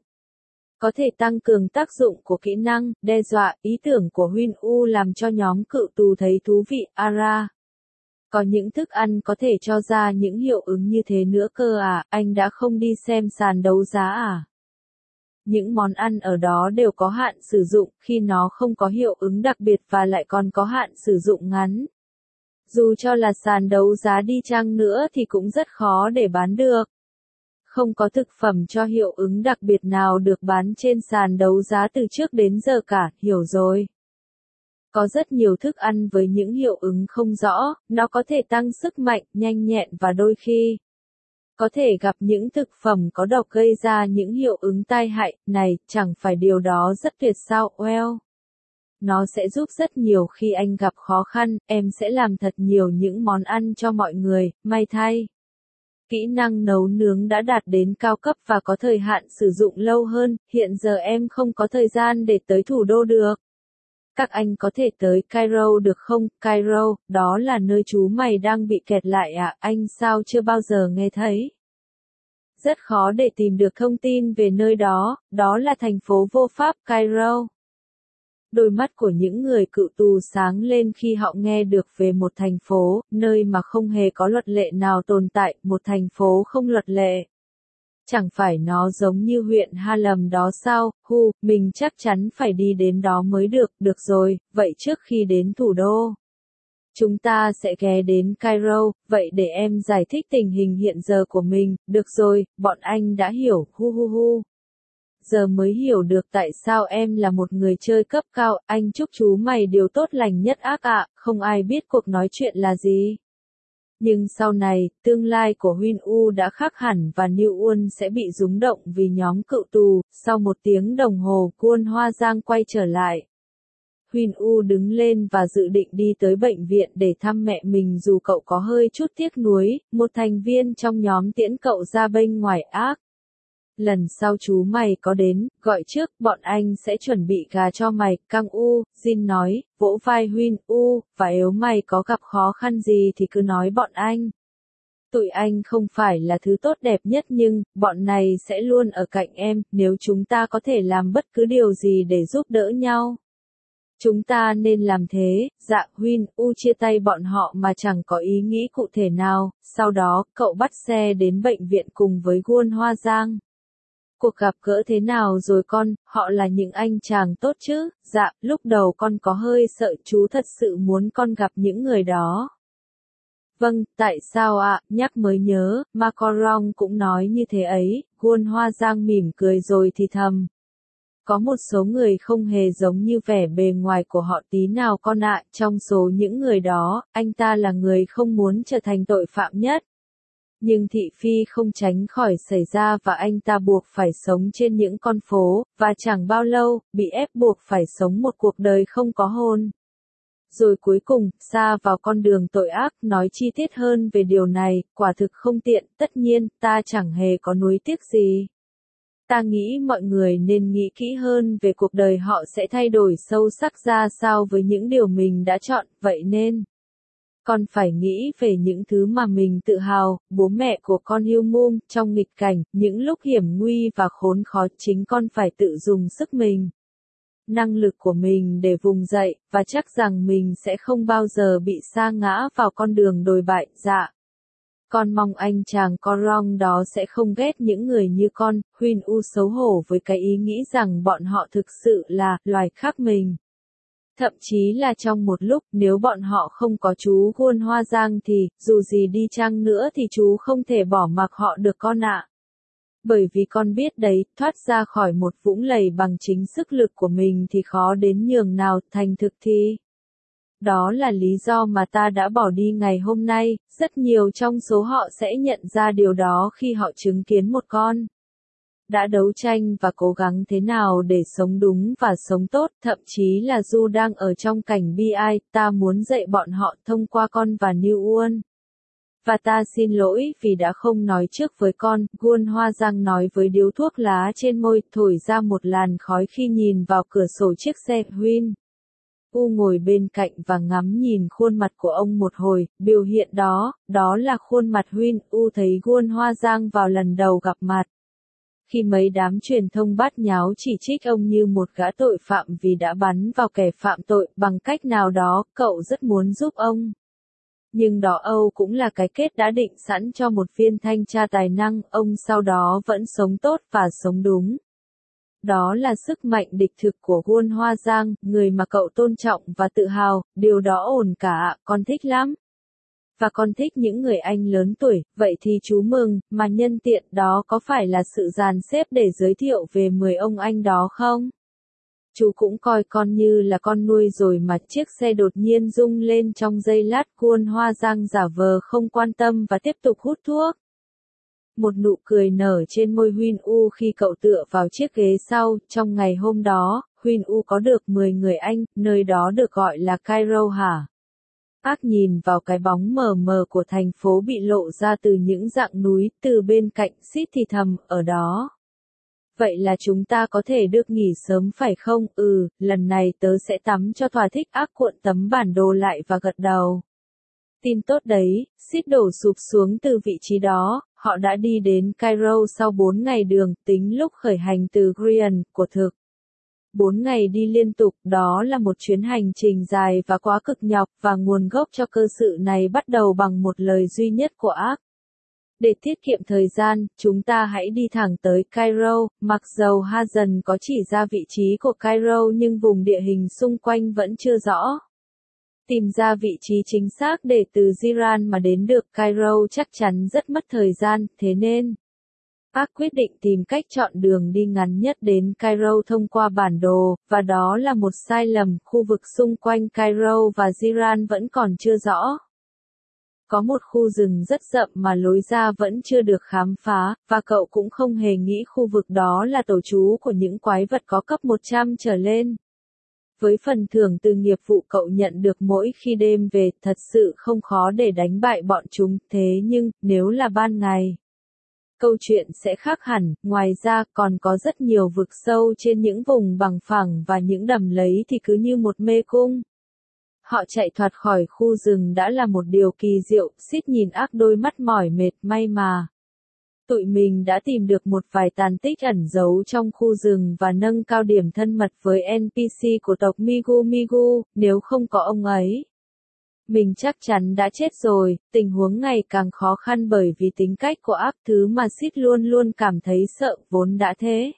Có thể tăng cường tác dụng của kỹ năng, đe dọa, ý tưởng của Huynh làm cho nhóm cựu tù thấy thú vị, Ara. Có những thức ăn có thể cho ra những hiệu ứng như thế nữa cơ à, anh đã không đi xem sàn đấu giá à? Những món ăn ở đó đều có hạn sử dụng, khi nó không có hiệu ứng đặc biệt và lại còn có hạn sử dụng ngắn. Dù cho là sàn đấu giá đi chăng nữa thì cũng rất khó để bán được. Không có thực phẩm cho hiệu ứng đặc biệt nào được bán trên sàn đấu giá từ trước đến giờ cả, hiểu rồi. Có rất nhiều thức ăn với những hiệu ứng không rõ, nó có thể tăng sức mạnh, nhanh nhẹn và đôi khi có thể gặp những thực phẩm có độc gây ra những hiệu ứng tai hại, này, chẳng phải điều đó rất tuyệt sao, well. Nó sẽ giúp rất nhiều khi anh gặp khó khăn, em sẽ làm thật nhiều những món ăn cho mọi người, may thay. Kỹ năng nấu nướng đã đạt đến cao cấp và có thời hạn sử dụng lâu hơn, hiện giờ em không có thời gian để tới thủ đô được. Các anh có thể tới Cairo được không? Cairo, đó là nơi chú mày đang bị kẹt lại à? Anh sao chưa bao giờ nghe thấy? Rất khó để tìm được thông tin về nơi đó, đó là thành phố vô pháp Cairo. Đôi mắt của những người cựu tù sáng lên khi họ nghe được về một thành phố, nơi mà không hề có luật lệ nào tồn tại, một thành phố không luật lệ. Chẳng phải nó giống như huyện Harlem đó sao? Mình chắc chắn phải đi đến đó mới được rồi, vậy trước khi đến thủ đô, chúng ta sẽ ghé đến Cairo, vậy để em giải thích tình hình hiện giờ của mình, được rồi, bọn anh đã hiểu, Giờ mới hiểu được tại sao em là một người chơi cấp cao, anh chúc chú mày điều tốt lành nhất ác ạ, không ai biết cuộc nói chuyện là gì. Nhưng sau này, tương lai của Huynh U đã khác hẳn và New Uôn sẽ bị rúng động vì nhóm cựu tù, sau 1 tiếng đồng hồ, Quân Hoa Giang quay trở lại. Huynh U đứng lên và dự định đi tới bệnh viện để thăm mẹ mình dù cậu có hơi chút tiếc nuối, một thành viên trong nhóm tiễn cậu ra bên ngoài ác. Lần sau chú mày có đến, gọi trước, bọn anh sẽ chuẩn bị gà cho mày, Kang U, Jin nói, vỗ vai Huynh U, và nếu mày có gặp khó khăn gì thì cứ nói bọn anh. Tụi anh không phải là thứ tốt đẹp nhất nhưng, bọn này sẽ luôn ở cạnh em, nếu chúng ta có thể làm bất cứ điều gì để giúp đỡ nhau. Chúng ta nên làm thế, dạ, Huynh U chia tay bọn họ mà chẳng có ý nghĩ cụ thể nào, sau đó, cậu bắt xe đến bệnh viện cùng với Quân Hoa Giang. Cuộc gặp gỡ thế nào rồi con, họ là những anh chàng tốt chứ, dạ, lúc đầu con có hơi sợ chú thật sự muốn con gặp những người đó. Vâng, tại sao ạ, nhắc mới nhớ, Macron cũng nói như thế ấy, Quân Hoa Giang mỉm cười rồi thì thầm. Có một số người không hề giống như vẻ bề ngoài của họ tí nào con ạ, trong số những người đó, anh ta là người không muốn trở thành tội phạm nhất. Nhưng thị phi không tránh khỏi xảy ra và anh ta buộc phải sống trên những con phố, và chẳng bao lâu, bị ép buộc phải sống một cuộc đời không có hôn. Rồi cuối cùng, sa vào con đường tội ác, nói chi tiết hơn về điều này, quả thực không tiện, tất nhiên, ta chẳng hề có nuối tiếc gì. Ta nghĩ mọi người nên nghĩ kỹ hơn về cuộc đời họ sẽ thay đổi sâu sắc ra sao với những điều mình đã chọn, vậy nên con phải nghĩ về những thứ mà mình tự hào, bố mẹ của con Hiêu Mum, trong nghịch cảnh, những lúc hiểm nguy và khốn khó chính con phải tự dùng sức mình. Năng lực của mình để vùng dậy, và chắc rằng mình sẽ không bao giờ bị sa ngã vào con đường đồi bại, dạ. Con mong anh chàng Corong đó sẽ không ghét những người như con, Huynh U xấu hổ với cái ý nghĩ rằng bọn họ thực sự là loài khác mình. Thậm chí là trong một lúc, nếu bọn họ không có chú Quân Hoa Giang thì, dù gì đi chăng nữa thì chú không thể bỏ mặc họ được con ạ. Bởi vì con biết đấy, thoát ra khỏi một vũng lầy bằng chính sức lực của mình thì khó đến nhường nào, thành thực thì. Đó là lý do mà ta đã bỏ đi ngày hôm nay, rất nhiều trong số họ sẽ nhận ra điều đó khi họ chứng kiến một con đã đấu tranh và cố gắng thế nào để sống đúng và sống tốt, thậm chí là dù đang ở trong cảnh bi ai, ta muốn dạy bọn họ thông qua con và New Uôn. Và ta xin lỗi vì đã không nói trước với con, Quân Hoa Giang nói với điếu thuốc lá trên môi, thổi ra một làn khói khi nhìn vào cửa sổ chiếc xe, Huynh U ngồi bên cạnh và ngắm nhìn khuôn mặt của ông một hồi, biểu hiện đó là khuôn mặt Huynh U thấy Quân Hoa Giang vào lần đầu gặp mặt. Khi mấy đám truyền thông bát nháo chỉ trích ông như một gã tội phạm vì đã bắn vào kẻ phạm tội, bằng cách nào đó, cậu rất muốn giúp ông. Nhưng đó Âu cũng là cái kết đã định sẵn cho một viên thanh tra tài năng, ông sau đó vẫn sống tốt và sống đúng. Đó là sức mạnh đích thực của Quân Hoa Giang, người mà cậu tôn trọng và tự hào, điều đó ổn cả, con thích lắm. Và con thích những người anh lớn tuổi, vậy thì chú mừng, mà nhân tiện đó có phải là sự dàn xếp để giới thiệu về 10 ông anh đó không? Chú cũng coi con như là con nuôi rồi mà chiếc xe đột nhiên rung lên trong giây lát, Quân Hoa Giang giả vờ không quan tâm và tiếp tục hút thuốc. Một nụ cười nở trên môi Huynh U khi cậu tựa vào chiếc ghế sau, trong ngày hôm đó, Huynh U có được 10 người anh, nơi đó được gọi là Cairo hả? Ác nhìn vào cái bóng mờ mờ của thành phố bị lộ ra từ những dạng núi, từ bên cạnh Sid thì thầm, ở đó. Vậy là chúng ta có thể được nghỉ sớm phải không? Lần này tớ sẽ tắm cho thỏa thích. Ác cuộn tấm bản đồ lại và gật đầu. Tin tốt đấy, Sid đổ sụp xuống từ vị trí đó, họ đã đi đến Cairo sau 4 ngày đường, tính lúc khởi hành từ Grian, của thực. 4 ngày đi liên tục, đó là một chuyến hành trình dài và quá cực nhọc, và nguồn gốc cho cơ sự này bắt đầu bằng một lời duy nhất của Ác. Để tiết kiệm thời gian, chúng ta hãy đi thẳng tới Cairo. Mặc dầu Hazen có chỉ ra vị trí của Cairo nhưng vùng địa hình xung quanh vẫn chưa rõ. Tìm ra vị trí chính xác để từ Jiran mà đến được Cairo chắc chắn rất mất thời gian, thế nên Ác quyết định tìm cách chọn đường đi ngắn nhất đến Cairo thông qua bản đồ, và đó là một sai lầm. Khu vực xung quanh Cairo và Jiran vẫn còn chưa rõ. Có một khu rừng rất rậm mà lối ra vẫn chưa được khám phá, và cậu cũng không hề nghĩ khu vực đó là tổ trú của những quái vật có cấp 100 trở lên. Với phần thưởng từ nghiệp vụ cậu nhận được mỗi khi đêm về, thật sự không khó để đánh bại bọn chúng, thế nhưng, nếu là ban ngày, câu chuyện sẽ khác hẳn. Ngoài ra, còn có rất nhiều vực sâu trên những vùng bằng phẳng và những đầm lầy thì cứ như một mê cung. Họ chạy thoát khỏi khu rừng đã là một điều kỳ diệu. Sid nhìn Ác đôi mắt mỏi mệt. May mà tụi mình đã tìm được một vài tàn tích ẩn giấu trong khu rừng và nâng cao điểm thân mật với NPC của tộc Migu Migu, nếu không có ông ấy, mình chắc chắn đã chết rồi. Tình huống ngày càng khó khăn bởi vì tính cách của Ác, thứ mà Sid luôn luôn cảm thấy sợ, vốn đã thế.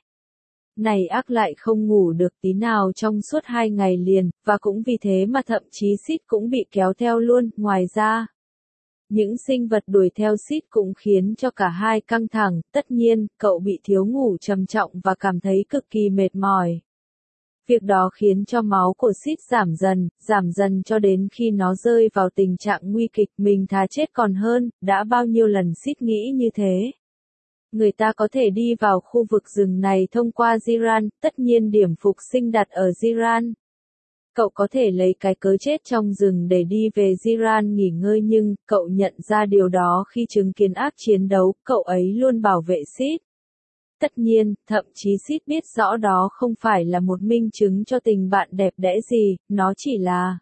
Này Ác lại không ngủ được tí nào trong suốt 2 ngày liền, và cũng vì thế mà thậm chí Sid cũng bị kéo theo luôn. Ngoài ra, những sinh vật đuổi theo Sid cũng khiến cho cả hai căng thẳng. Tất nhiên, cậu bị thiếu ngủ trầm trọng và cảm thấy cực kỳ mệt mỏi. Việc đó khiến cho máu của Sid giảm dần cho đến khi nó rơi vào tình trạng nguy kịch. Mình thà chết còn hơn. Đã bao nhiêu lần Sid nghĩ như thế. Người ta có thể đi vào khu vực rừng này thông qua Jiran, tất nhiên điểm phục sinh đặt ở Jiran. Cậu có thể lấy cái cớ chết trong rừng để đi về Jiran nghỉ ngơi, nhưng cậu nhận ra điều đó khi chứng kiến Ác chiến đấu. Cậu ấy luôn bảo vệ Sid. Tất nhiên, thậm chí Sid biết rõ đó không phải là một minh chứng cho tình bạn đẹp đẽ gì, nó chỉ là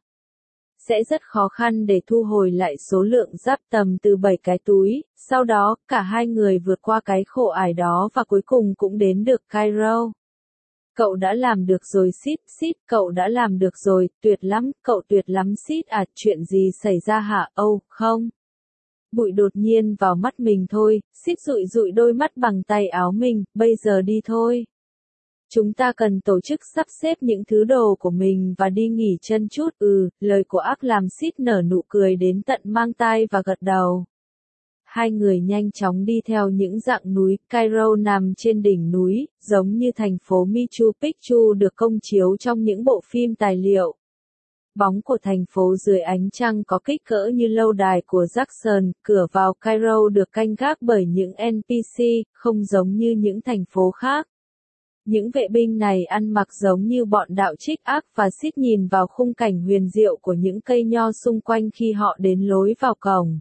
sẽ rất khó khăn để thu hồi lại số lượng giáp tầm từ 7 cái túi. Sau đó, cả hai người vượt qua cái khổ ải đó và cuối cùng cũng đến được Cairo. Cậu đã làm được rồi Sid, cậu đã làm được rồi, tuyệt lắm, cậu tuyệt lắm Sid à, chuyện gì xảy ra hả? Không. Bụi đột nhiên vào mắt mình thôi. Sid dụi dụi đôi mắt bằng tay áo mình. Bây giờ đi thôi. Chúng ta cần tổ chức sắp xếp những thứ đồ của mình và đi nghỉ chân chút. Lời của Ác làm Sid nở nụ cười đến tận mang tai và gật đầu. Hai người nhanh chóng đi theo những dạng núi. Cairo nằm trên đỉnh núi, giống như thành phố Machu Picchu được công chiếu trong những bộ phim tài liệu. Bóng của thành phố dưới ánh trăng có kích cỡ như lâu đài của Jackson. Cửa vào Cairo được canh gác bởi những NPC, không giống như những thành phố khác. Những vệ binh này ăn mặc giống như bọn đạo trích. Ác và Sid nhìn vào khung cảnh huyền diệu của những cây nho xung quanh khi họ đến lối vào cổng.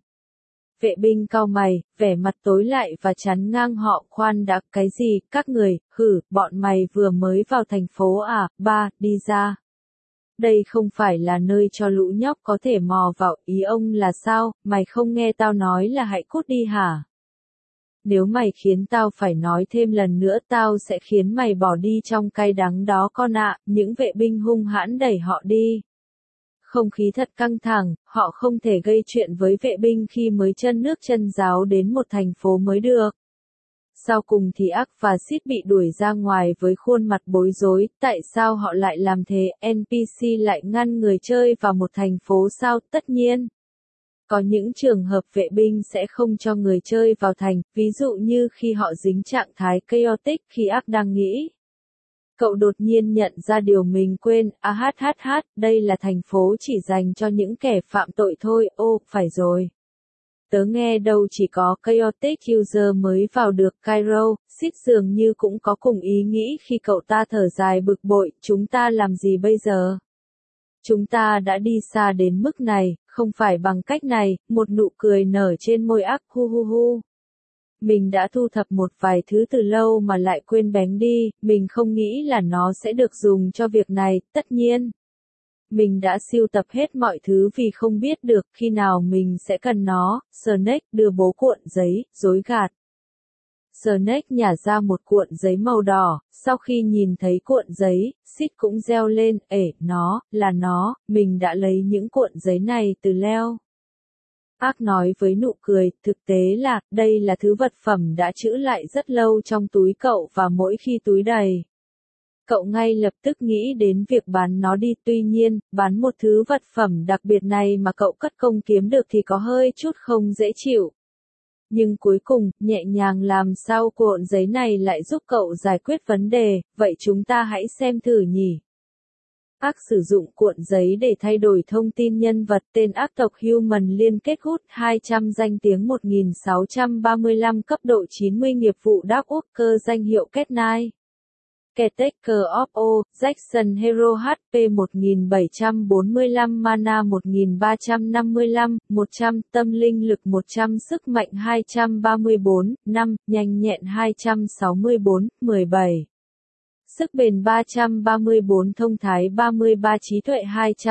Vệ binh cau mày, vẻ mặt tối lại và chắn ngang họ. Khoan đã, cái gì, các người, bọn mày vừa mới vào thành phố à? Đi ra. Đây không phải là nơi cho lũ nhóc có thể mò vào. Ý ông là sao? Mày không nghe tao nói là hãy cút đi hả? Nếu mày khiến tao phải nói thêm lần nữa, tao sẽ khiến mày bỏ đi trong cay đắng đó con ạ. Những vệ binh hung hãn đẩy họ đi. Không khí thật căng thẳng, họ không thể gây chuyện với vệ binh khi mới chân nước chân ráo đến một thành phố mới được. Sau cùng thì Ác và Sid bị đuổi ra ngoài với khuôn mặt bối rối. Tại sao họ lại làm thế? NPC lại ngăn người chơi vào một thành phố sao? Tất nhiên, có những trường hợp vệ binh sẽ không cho người chơi vào thành, ví dụ như khi họ dính trạng thái chaotic. Khi Ác đang nghĩ, cậu đột nhiên nhận ra điều mình quên. Đây là thành phố chỉ dành cho những kẻ phạm tội thôi. Phải rồi. Tớ nghe đâu chỉ có chaotic user mới vào được Cairo. Sid dường như cũng có cùng ý nghĩ khi cậu ta thở dài bực bội. Chúng ta làm gì bây giờ? Chúng ta đã đi xa đến mức này, không phải bằng cách này, một nụ cười nở trên môi ác hu hu hu. Mình đã thu thập một vài thứ từ lâu mà lại quên bén đi, mình không nghĩ là nó sẽ được dùng cho việc này, tất nhiên. Mình đã sưu tập hết mọi thứ vì không biết được khi nào mình sẽ cần nó. Snake đưa bố cuộn giấy, dối gạt. Snake nhả ra một cuộn giấy màu đỏ, sau khi nhìn thấy cuộn giấy, Sid cũng reo lên, nó, là nó, mình đã lấy những cuộn giấy này từ Leo. Ác nói với nụ cười, thực tế là, đây là thứ vật phẩm đã trữ lại rất lâu trong túi cậu và mỗi khi túi đầy. Cậu ngay lập tức nghĩ đến việc bán nó đi, tuy nhiên, bán một thứ vật phẩm đặc biệt này mà cậu cất công kiếm được thì có hơi chút không dễ chịu. Nhưng cuối cùng, nhẹ nhàng làm sao cuộn giấy này lại giúp cậu giải quyết vấn đề, vậy chúng ta hãy xem thử nhỉ. Ác sử dụng cuộn giấy để thay đổi thông tin nhân vật. Tên ác tộc Human liên kết hút 200 danh tiếng 1635 cấp độ 90 nghiệp vụ Dark Worker danh hiệu Kết9. Caretaker of O, Jackson Hero HP 1745 Mana 1355, 100 Tâm linh lực 100 Sức mạnh 234, 5 Nhanh nhẹn 264, 17 Sức bền 334 Thông thái 33 Trí tuệ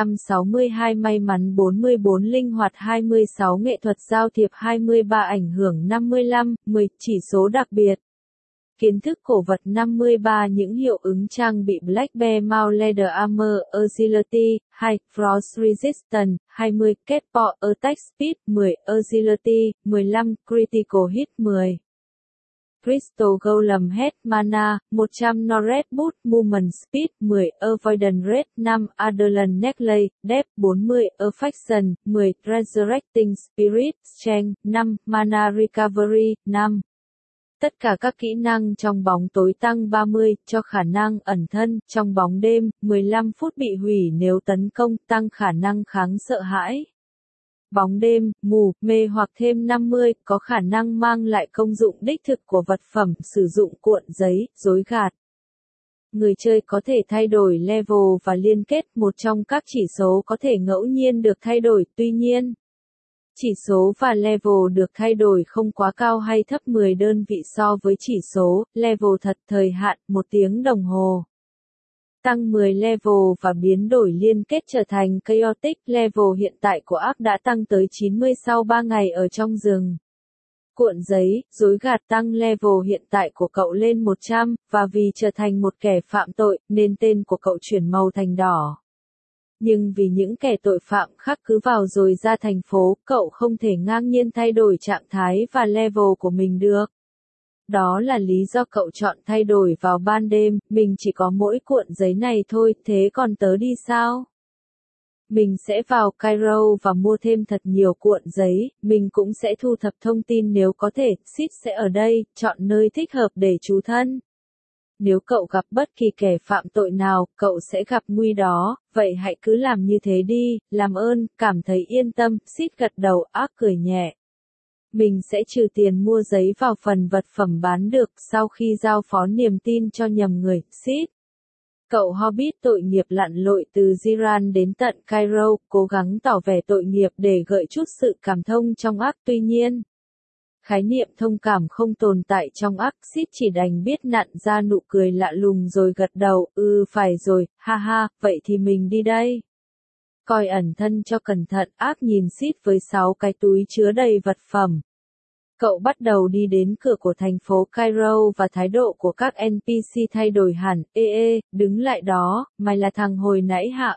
262 May mắn 44 Linh hoạt 26 Nghệ thuật giao thiệp 23 Ảnh hưởng 55, 10 Chỉ số đặc biệt. Kiến thức cổ vật 53 Những hiệu ứng trang bị Black Bear Mount Leather Armor, Agility, 2, Frost Resistance, 20, Catapult Attack Speed, 10, Agility, 15, Critical Hit, 10. Crystal Golem Head Mana, 100 Norred Boot Movement Speed, 10, Avoidance Rate, 5, Adrenaline Necklace, Depth, 40, Affection, 10, Resurrecting Spirit, Strength, 5, Mana Recovery, 5. Tất cả các kỹ năng trong bóng tối tăng 30, cho khả năng ẩn thân, trong bóng đêm, 15 phút bị hủy nếu tấn công, tăng khả năng kháng sợ hãi. Bóng đêm, mù, mê hoặc thêm 50, có khả năng mang lại công dụng đích thực của vật phẩm, sử dụng cuộn giấy, dối gạt. Người chơi có thể thay đổi level và liên kết, một trong các chỉ số có thể ngẫu nhiên được thay đổi, tuy nhiên. Chỉ số và level được thay đổi không quá cao hay thấp 10 đơn vị so với chỉ số, level thật thời hạn, 1 tiếng đồng hồ. Tăng 10 level và biến đổi liên kết trở thành chaotic, level hiện tại của ác đã tăng tới 90 sau 3 ngày ở trong rừng. Cuộn giấy, dối gạt tăng level hiện tại của cậu lên 100, và vì trở thành một kẻ phạm tội, nên tên của cậu chuyển màu thành đỏ. Nhưng vì những kẻ tội phạm khác cứ vào rồi ra thành phố, cậu không thể ngang nhiên thay đổi trạng thái và level của mình được. Đó là lý do cậu chọn thay đổi vào ban đêm, mình chỉ có mỗi cuộn giấy này thôi, thế còn tớ đi sao? Mình sẽ vào Cairo và mua thêm thật nhiều cuộn giấy, mình cũng sẽ thu thập thông tin nếu có thể, Sid sẽ ở đây, chọn nơi thích hợp để trú thân. Nếu cậu gặp bất kỳ kẻ phạm tội nào, cậu sẽ gặp nguy đó, vậy hãy cứ làm như thế đi, làm ơn, cảm thấy yên tâm, Sid gật đầu, ác cười nhẹ. Mình sẽ trừ tiền mua giấy vào phần vật phẩm bán được sau khi giao phó niềm tin cho nhầm người, Sid. Cậu Hobbit tội nghiệp lặn lội từ Jiran đến tận Cairo, cố gắng tỏ vẻ tội nghiệp để gợi chút sự cảm thông trong ác, tuy nhiên. Khái niệm thông cảm không tồn tại trong ác, Sid chỉ đành biết nặn ra nụ cười lạ lùng rồi gật đầu, phải rồi, ha ha, vậy thì mình đi đây. Coi ẩn thân cho cẩn thận, ác nhìn Sid với 6 cái túi chứa đầy vật phẩm. Cậu bắt đầu đi đến cửa của thành phố Cairo và thái độ của các NPC thay đổi hẳn, đứng lại đó, mày là thằng hồi nãy hả?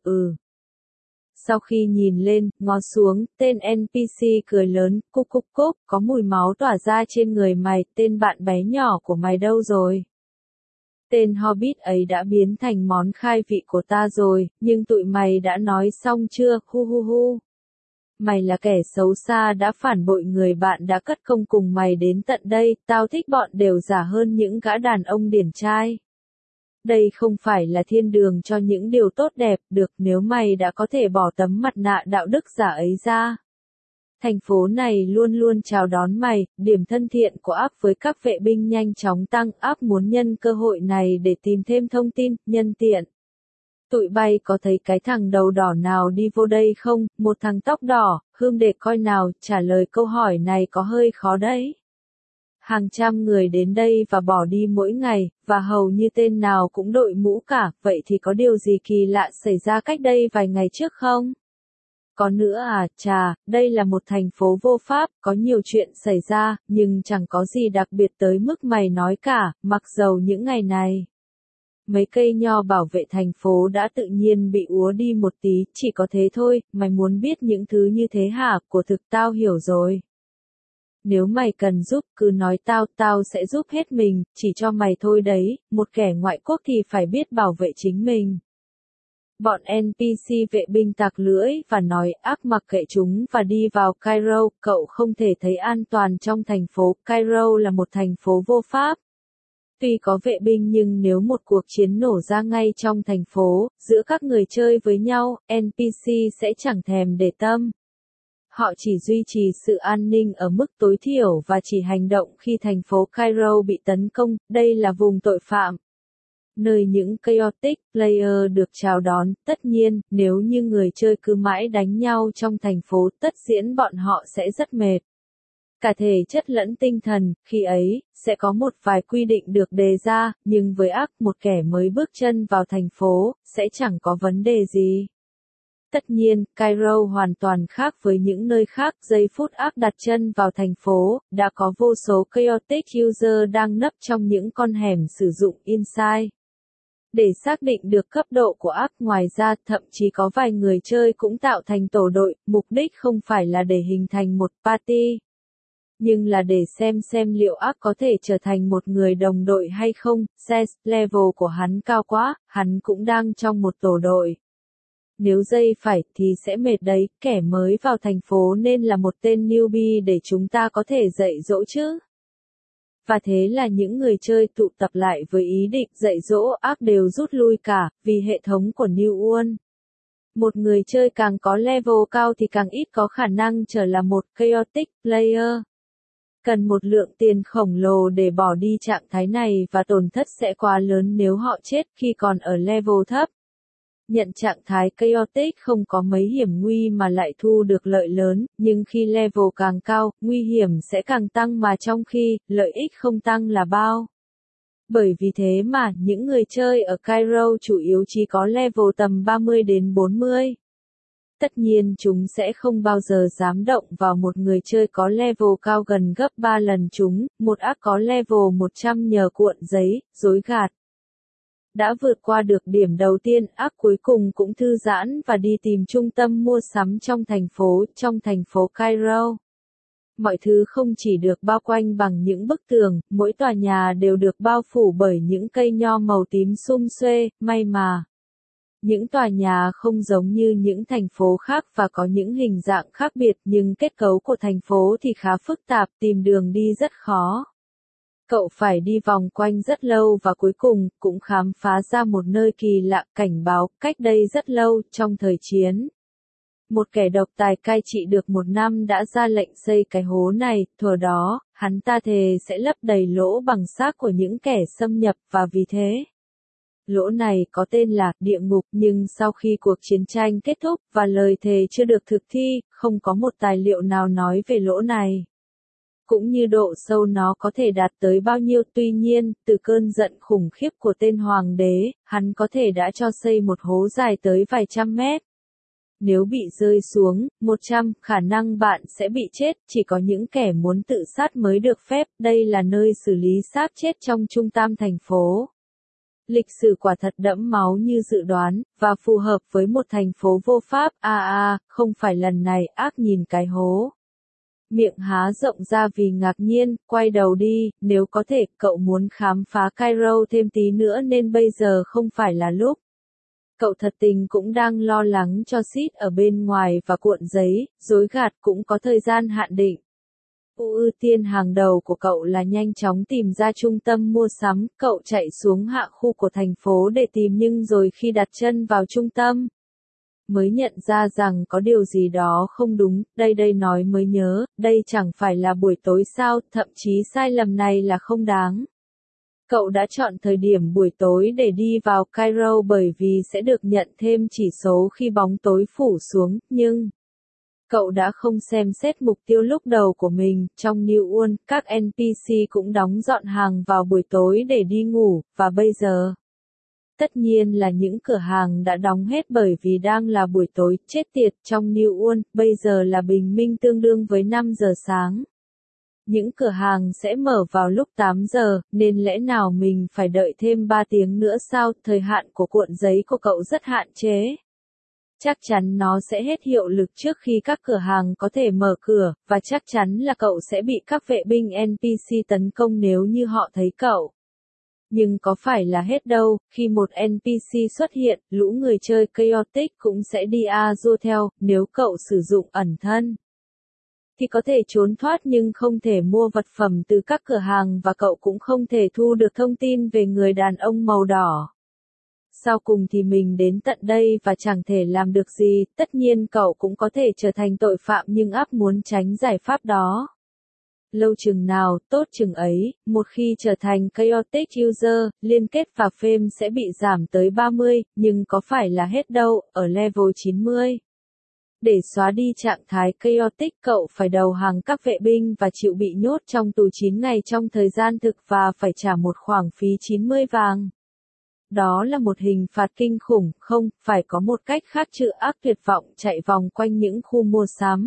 Sau khi nhìn lên, ngó xuống, tên NPC cười lớn, cúc cúc cúc, có mùi máu tỏa ra trên người mày, tên bạn bé nhỏ của mày đâu rồi? Tên Hobbit ấy đã biến thành món khai vị của ta rồi, nhưng tụi mày đã nói xong chưa, hu hu hu. Mày là kẻ xấu xa đã phản bội người bạn đã cất công cùng mày đến tận đây, tao thích bọn đều giả hơn những gã đàn ông điển trai. Đây không phải là thiên đường cho những điều tốt đẹp, được nếu mày đã có thể bỏ tấm mặt nạ đạo đức giả ấy ra. Thành phố này luôn luôn chào đón mày, điểm thân thiện của ác với các vệ binh nhanh chóng tăng, ác muốn nhân cơ hội này để tìm thêm thông tin, nhân tiện. Tụi bay có thấy cái thằng đầu đỏ nào đi vô đây không? Một thằng tóc đỏ, Hương để coi nào, trả lời câu hỏi này có hơi khó đấy. Hàng trăm người đến đây và bỏ đi mỗi ngày, và hầu như tên nào cũng đội mũ cả, vậy thì có điều gì kỳ lạ xảy ra cách đây vài ngày trước không? Có nữa à, chà, đây là một thành phố vô pháp, có nhiều chuyện xảy ra, nhưng chẳng có gì đặc biệt tới mức mày nói cả, mặc dầu những ngày này. Mấy cây nho bảo vệ thành phố đã tự nhiên bị úa đi một tí, chỉ có thế thôi, mày muốn biết những thứ như thế hả, của thực tao hiểu rồi. Nếu mày cần giúp, cứ nói tao sẽ giúp hết mình, chỉ cho mày thôi đấy, một kẻ ngoại quốc thì phải biết bảo vệ chính mình. Bọn NPC vệ binh tặc lưỡi và nói ác mặc kệ chúng và đi vào Cairo, cậu không thể thấy an toàn trong thành phố, Cairo là một thành phố vô pháp. Tuy có vệ binh nhưng nếu một cuộc chiến nổ ra ngay trong thành phố, giữa các người chơi với nhau, NPC sẽ chẳng thèm để tâm. Họ chỉ duy trì sự an ninh ở mức tối thiểu và chỉ hành động khi thành phố Cairo bị tấn công, đây là vùng tội phạm. Nơi những chaotic player được chào đón, tất nhiên, nếu như người chơi cứ mãi đánh nhau trong thành phố, tất diễn bọn họ sẽ rất mệt. Cả thể chất lẫn tinh thần, khi ấy, sẽ có một vài quy định được đề ra, nhưng với ác một kẻ mới bước chân vào thành phố, sẽ chẳng có vấn đề gì. Tất nhiên, Cairo hoàn toàn khác với những nơi khác, giây phút ác đặt chân vào thành phố, đã có vô số chaotic user đang nấp trong những con hẻm sử dụng insight. Để xác định được cấp độ của ác, ngoài ra, thậm chí có vài người chơi cũng tạo thành tổ đội, mục đích không phải là để hình thành một party, nhưng là để xem liệu ác có thể trở thành một người đồng đội hay không. Ses level của hắn cao quá, hắn cũng đang trong một tổ đội. Nếu dây phải thì sẽ mệt đấy, kẻ mới vào thành phố nên là một tên newbie để chúng ta có thể dạy dỗ chứ. Và thế là những người chơi tụ tập lại với ý định dạy dỗ ác đều rút lui cả, vì hệ thống của New World. Một người chơi càng có level cao thì càng ít có khả năng trở là một chaotic player. Cần một lượng tiền khổng lồ để bỏ đi trạng thái này và tổn thất sẽ quá lớn nếu họ chết khi còn ở level thấp. Nhận trạng thái chaotic không có mấy hiểm nguy mà lại thu được lợi lớn, nhưng khi level càng cao, nguy hiểm sẽ càng tăng mà trong khi, lợi ích không tăng là bao. Bởi vì thế mà, những người chơi ở Cairo chủ yếu chỉ có level tầm 30 đến 40. Tất nhiên chúng sẽ không bao giờ dám động vào một người chơi có level cao gần gấp 3 lần chúng, một ác có level 100 nhờ cuộn giấy, dối gạt. Đã vượt qua được điểm đầu tiên, ác cuối cùng cũng thư giãn và đi tìm trung tâm mua sắm trong thành phố Cairo. Mọi thứ không chỉ được bao quanh bằng những bức tường, mỗi tòa nhà đều được bao phủ bởi những cây nho màu tím sum xuê, may mà. Những tòa nhà không giống như những thành phố khác và có những hình dạng khác biệt, nhưng kết cấu của thành phố thì khá phức tạp, tìm đường đi rất khó. Cậu phải đi vòng quanh rất lâu và cuối cùng, cũng khám phá ra một nơi kỳ lạ, cảnh báo, cách đây rất lâu, trong thời chiến. Một kẻ độc tài cai trị được 1 năm đã ra lệnh xây cái hố này, thuở đó, hắn ta thề sẽ lấp đầy lỗ bằng xác của những kẻ xâm nhập và vì thế. Lỗ này có tên là địa ngục, nhưng sau khi cuộc chiến tranh kết thúc và lời thề chưa được thực thi, không có một tài liệu nào nói về lỗ này. Cũng như độ sâu nó có thể đạt tới bao nhiêu, tuy nhiên, từ cơn giận khủng khiếp của tên hoàng đế, hắn có thể đã cho xây một hố dài tới vài trăm mét. Nếu bị rơi xuống, 100, khả năng bạn sẽ bị chết, chỉ có những kẻ muốn tự sát mới được phép, đây là nơi xử lý xác chết trong trung tâm thành phố. Lịch sử quả thật đẫm máu như dự đoán, và phù hợp với một thành phố vô pháp, không phải lần này, ác nhìn cái hố. Miệng há rộng ra vì ngạc nhiên, quay đầu đi, nếu có thể, cậu muốn khám phá Cairo thêm tí nữa nên bây giờ không phải là lúc. Cậu thật tình cũng đang lo lắng cho Sid ở bên ngoài và cuộn giấy, dối gạt cũng có thời gian hạn định. Ưu tiên hàng đầu của cậu là nhanh chóng tìm ra trung tâm mua sắm, cậu chạy xuống hạ khu của thành phố để tìm nhưng rồi khi đặt chân vào trung tâm, mới nhận ra rằng có điều gì đó không đúng, đây nói mới nhớ, đây chẳng phải là buổi tối sao, thậm chí sai lầm này là không đáng. Cậu đã chọn thời điểm buổi tối để đi vào Cairo bởi vì sẽ được nhận thêm chỉ số khi bóng tối phủ xuống, nhưng cậu đã không xem xét mục tiêu lúc đầu của mình. Trong New Ulm, các NPC cũng đóng dọn hàng vào buổi tối để đi ngủ, và bây giờ, tất nhiên là những cửa hàng đã đóng hết bởi vì đang là buổi tối, chết tiệt. Trong New Ulm, bây giờ là bình minh tương đương với 5 giờ sáng. Những cửa hàng sẽ mở vào lúc 8 giờ, nên lẽ nào mình phải đợi thêm 3 tiếng nữa sao? Thời hạn của cuộn giấy của cậu rất hạn chế. Chắc chắn nó sẽ hết hiệu lực trước khi các cửa hàng có thể mở cửa, và chắc chắn là cậu sẽ bị các vệ binh NPC tấn công nếu như họ thấy cậu. Nhưng có phải là hết đâu, khi một NPC xuất hiện, lũ người chơi Chaotic cũng sẽ đi Azure theo, nếu cậu sử dụng ẩn thân thì có thể trốn thoát nhưng không thể mua vật phẩm từ các cửa hàng và cậu cũng không thể thu được thông tin về người đàn ông màu đỏ. Sau cùng thì mình đến tận đây và chẳng thể làm được gì, tất nhiên cậu cũng có thể trở thành tội phạm nhưng ác muốn tránh giải pháp đó. Lâu chừng nào, tốt chừng ấy, một khi trở thành Chaotic User, liên kết và fame sẽ bị giảm tới 30, nhưng có phải là hết đâu, ở level 90. Để xóa đi trạng thái Chaotic, cậu phải đầu hàng các vệ binh và chịu bị nhốt trong tù 9 ngày trong thời gian thực và phải trả một khoản phí 90 vàng. Đó là một hình phạt kinh khủng, không, phải có một cách khác trừ ác tuyệt vọng chạy vòng quanh những khu mua sắm.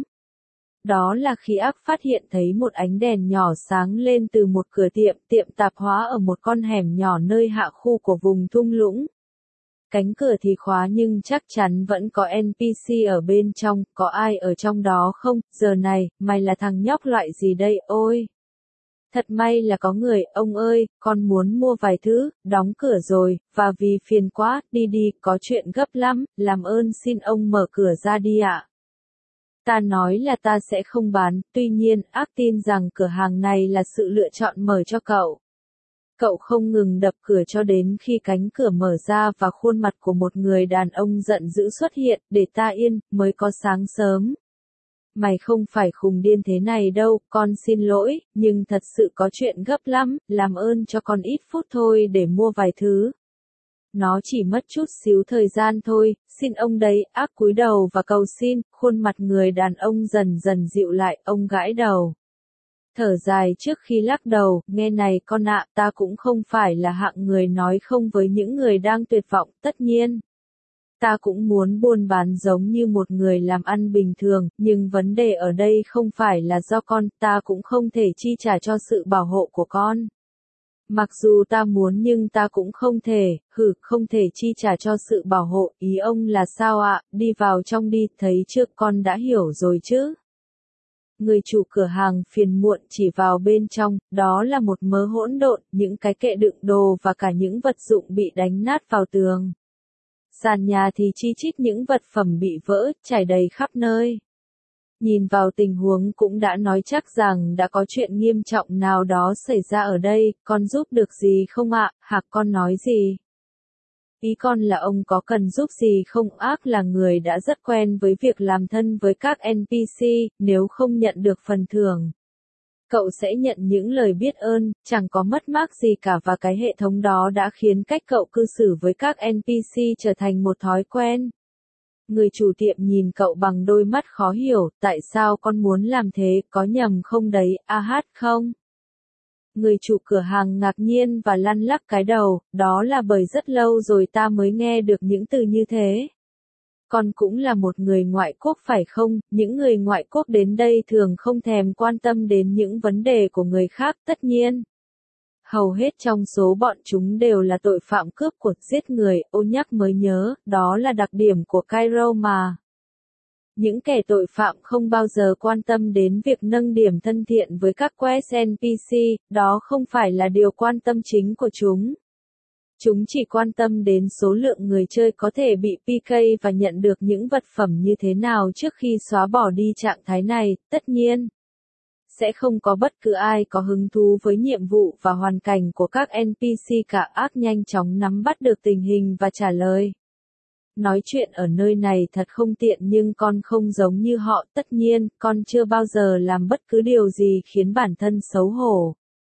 Đó là khi ác phát hiện thấy một ánh đèn nhỏ sáng lên từ một cửa tiệm tạp hóa ở một con hẻm nhỏ nơi hạ khu của vùng thung lũng. Cánh cửa thì khóa nhưng chắc chắn vẫn có NPC ở bên trong, có ai ở trong đó không? Giờ này, mày là thằng nhóc loại gì đây, ôi? Thật may là có người, ông ơi, con muốn mua vài thứ, đóng cửa rồi, và vì phiền quá, đi, có chuyện gấp lắm, làm ơn xin ông mở cửa ra đi ạ. Ta nói là ta sẽ không bán, tuy nhiên, ác tin rằng cửa hàng này là sự lựa chọn mở cho cậu. Cậu không ngừng đập cửa cho đến khi cánh cửa mở ra và khuôn mặt của một người đàn ông giận dữ xuất hiện, để ta yên, mới có sáng sớm. Mày không phải khùng điên thế này đâu, con xin lỗi, nhưng thật sự có chuyện gấp lắm, làm ơn cho con ít phút thôi để mua vài thứ. Nó chỉ mất chút xíu thời gian thôi, xin ông đấy, ác cúi đầu và cầu xin, khuôn mặt người đàn ông dần dần dịu lại, ông gãi đầu. Thở dài trước khi lắc đầu, nghe này con ạ, ta cũng không phải là hạng người nói không với những người đang tuyệt vọng, tất nhiên. Ta cũng muốn buôn bán giống như một người làm ăn bình thường, nhưng vấn đề ở đây không phải là do con, ta cũng không thể chi trả cho sự bảo hộ của con. Mặc dù ta muốn nhưng ta cũng không thể, không thể chi trả cho sự bảo hộ, ý ông là sao ạ, đi vào trong đi, thấy chưa, con đã hiểu rồi chứ. Người chủ cửa hàng phiền muộn chỉ vào bên trong, đó là một mớ hỗn độn, những cái kệ đựng đồ và cả những vật dụng bị đánh nát vào tường. Sàn nhà thì chi chít những vật phẩm bị vỡ, trải đầy khắp nơi. Nhìn vào tình huống cũng đã nói chắc rằng đã có chuyện nghiêm trọng nào đó xảy ra ở đây, con giúp được gì không ạ, Hạc con nói gì? Ý con là ông có cần giúp gì không? Ác là người đã rất quen với việc làm thân với các NPC, nếu không nhận được phần thưởng. Cậu sẽ nhận những lời biết ơn, chẳng có mất mát gì cả và cái hệ thống đó đã khiến cách cậu cư xử với các NPC trở thành một thói quen. Người chủ tiệm nhìn cậu bằng đôi mắt khó hiểu, tại sao con muốn làm thế, có nhầm không đấy, không? Người chủ cửa hàng ngạc nhiên và lăn lắc cái đầu, đó là bởi rất lâu rồi ta mới nghe được những từ như thế. Con cũng là một người ngoại quốc phải không? Những người ngoại quốc đến đây thường không thèm quan tâm đến những vấn đề của người khác, tất nhiên. Hầu hết trong số bọn chúng đều là tội phạm cướp của, giết người, nhắc mới nhớ, đó là đặc điểm của Cairo mà. Những kẻ tội phạm không bao giờ quan tâm đến việc nâng điểm thân thiện với các quest NPC, đó không phải là điều quan tâm chính của chúng. Chúng chỉ quan tâm đến số lượng người chơi có thể bị PK và nhận được những vật phẩm như thế nào trước khi xóa bỏ đi trạng thái này, tất nhiên. Sẽ không có bất cứ ai có hứng thú với nhiệm vụ và hoàn cảnh của các NPC cả. Ác nhanh chóng nắm bắt được tình hình và trả lời. Nói chuyện ở nơi này thật không tiện nhưng con không giống như họ, tất nhiên, con chưa bao giờ làm bất cứ điều gì khiến bản thân xấu hổ.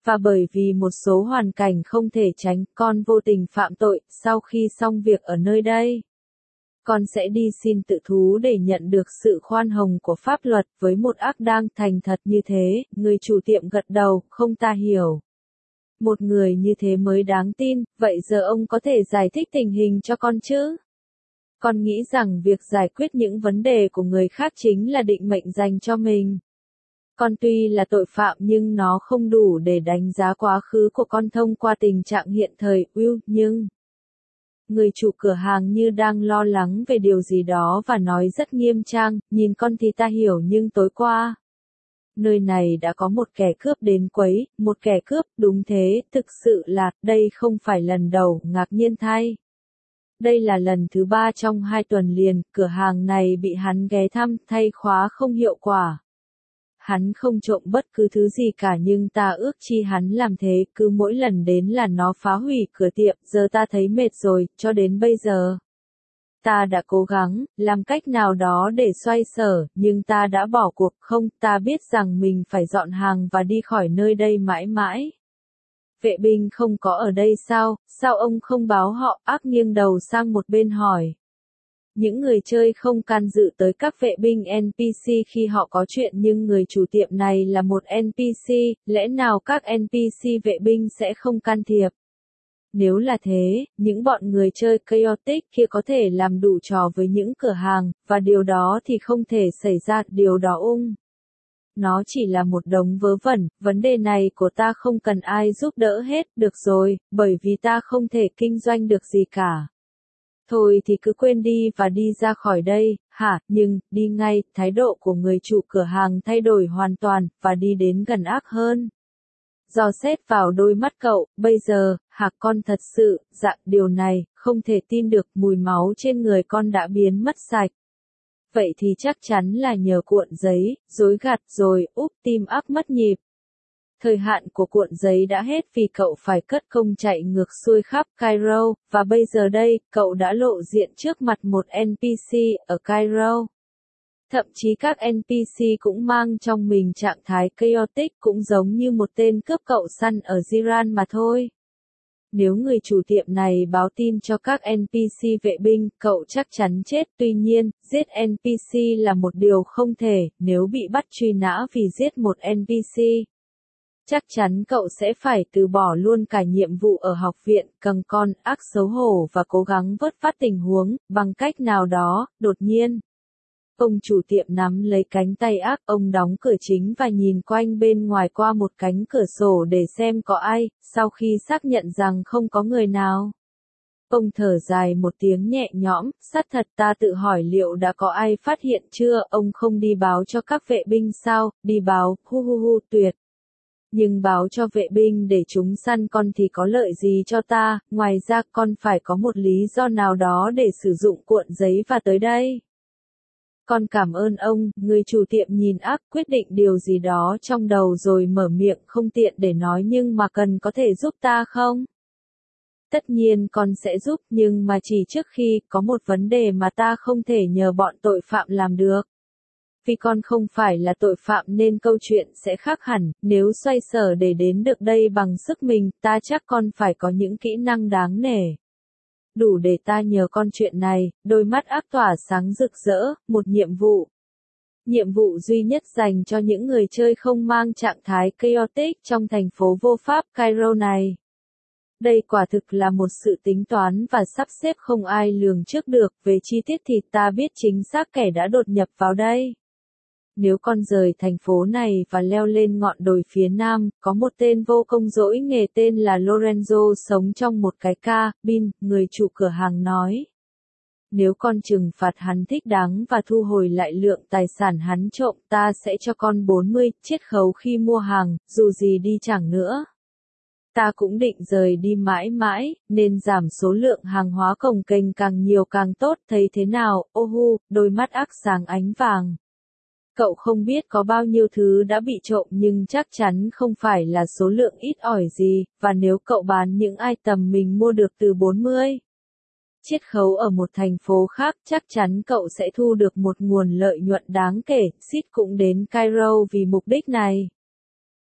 Và bởi vì một số hoàn cảnh không thể tránh, con vô tình phạm tội, sau khi xong việc ở nơi đây. Con sẽ đi xin tự thú để nhận được sự khoan hồng của pháp luật với một ác đang thành thật như thế, người chủ tiệm gật đầu, không ta hiểu. Một người như thế mới đáng tin, vậy giờ ông có thể giải thích tình hình cho con chứ? Con nghĩ rằng việc giải quyết những vấn đề của người khác chính là định mệnh dành cho mình. Con tuy là tội phạm nhưng nó không đủ để đánh giá quá khứ của con thông qua tình trạng hiện thời, Will, nhưng... Người chủ cửa hàng như đang lo lắng về điều gì đó và nói rất nghiêm trang, nhìn con thì ta hiểu nhưng tối qua. Nơi này đã có một kẻ cướp đến quấy, một kẻ cướp, đúng thế, thực sự là, đây không phải lần đầu, ngạc nhiên thay. Đây là lần thứ 3 trong 2 tuần liền, cửa hàng này bị hắn ghé thăm, thay khóa không hiệu quả. Hắn không trộm bất cứ thứ gì cả nhưng ta ước chi hắn làm thế, cứ mỗi lần đến là nó phá hủy cửa tiệm, giờ ta thấy mệt rồi, cho đến bây giờ. Ta đã cố gắng, làm cách nào đó để xoay sở, nhưng ta đã bỏ cuộc, không, ta biết rằng mình phải dọn hàng và đi khỏi nơi đây mãi mãi. Vệ binh không có ở đây sao ông không báo họ, ác nghiêng đầu sang một bên hỏi. Những người chơi không can dự tới các vệ binh NPC khi họ có chuyện nhưng người chủ tiệm này là một NPC, lẽ nào các NPC vệ binh sẽ không can thiệp? Nếu là thế, những bọn người chơi chaotic kia có thể làm đủ trò với những cửa hàng, và điều đó thì không thể xảy ra, điều đó Nó chỉ là một đống vớ vẩn, vấn đề này của ta không cần ai giúp đỡ hết, được rồi, bởi vì ta không thể kinh doanh được gì cả. Thôi thì cứ quên đi và đi ra khỏi đây, hả, nhưng, đi ngay, thái độ của người chủ cửa hàng thay đổi hoàn toàn, và đi đến gần ác hơn. Dò xét vào đôi mắt cậu, bây giờ, hả con thật sự, dạ, điều này, không thể tin được, mùi máu trên người con đã biến mất sạch. Vậy thì chắc chắn là nhờ cuộn giấy, dối gạt rồi, tim ác mất nhịp. Thời hạn của cuộn giấy đã hết vì cậu phải cất công chạy ngược xuôi khắp Cairo, và bây giờ đây, cậu đã lộ diện trước mặt một NPC ở Cairo. Thậm chí các NPC cũng mang trong mình trạng thái chaotic cũng giống như một tên cướp cậu săn ở Jiran mà thôi. Nếu người chủ tiệm này báo tin cho các NPC vệ binh, cậu chắc chắn chết. Tuy nhiên, giết NPC là một điều không thể, nếu bị bắt truy nã vì giết một NPC. Chắc chắn cậu sẽ phải từ bỏ luôn cả nhiệm vụ ở học viện, cầng con, ác xấu hổ và cố gắng vớt vát tình huống, bằng cách nào đó, đột nhiên. Ông chủ tiệm nắm lấy cánh tay ác, ông đóng cửa chính và nhìn quanh bên ngoài qua một cánh cửa sổ để xem có ai, sau khi xác nhận rằng không có người nào. Ông thở dài một tiếng nhẹ nhõm, sát thật ta tự hỏi liệu đã có ai phát hiện chưa, ông không đi báo cho các vệ binh sao, đi báo, tuyệt. Nhưng báo cho vệ binh để chúng săn con thì có lợi gì cho ta, ngoài ra con phải có một lý do nào đó để sử dụng cuộn giấy và tới đây. Con cảm ơn ông, người chủ tiệm nhìn ác quyết định điều gì đó trong đầu rồi mở miệng không tiện để nói nhưng mà cần có thể giúp ta không? Tất nhiên con sẽ giúp nhưng mà chỉ trước khi có một vấn đề mà ta không thể nhờ bọn tội phạm làm được. Vì con không phải là tội phạm nên câu chuyện sẽ khác hẳn, nếu xoay sở để đến được đây bằng sức mình, ta chắc con phải có những kỹ năng đáng nể. Đủ để ta nhờ con chuyện này, đôi mắt ác tỏa sáng rực rỡ, một nhiệm vụ. Nhiệm vụ duy nhất dành cho những người chơi không mang trạng thái chaotic trong thành phố vô pháp Cairo này. Đây quả thực là một sự tính toán và sắp xếp không ai lường trước được, về chi tiết thì ta biết chính xác kẻ đã đột nhập vào đây. Nếu con rời thành phố này và leo lên ngọn đồi phía nam, có một tên vô công dỗi nghề tên là Lorenzo sống trong một cái cabin, người chủ cửa hàng nói. Nếu con trừng phạt hắn thích đáng và thu hồi lại lượng tài sản hắn trộm, ta sẽ cho con 40 chiết khấu khi mua hàng, dù gì đi chẳng nữa. Ta cũng định rời đi mãi mãi, nên giảm số lượng hàng hóa cồng kềnh càng nhiều càng tốt, thấy thế nào, đôi mắt ác sáng ánh vàng. Cậu không biết có bao nhiêu thứ đã bị trộm nhưng chắc chắn không phải là số lượng ít ỏi gì, và nếu cậu bán những item mình mua được từ 40 chiết khấu ở một thành phố khác, chắc chắn cậu sẽ thu được một nguồn lợi nhuận đáng kể. Sid cũng đến Cairo vì mục đích này.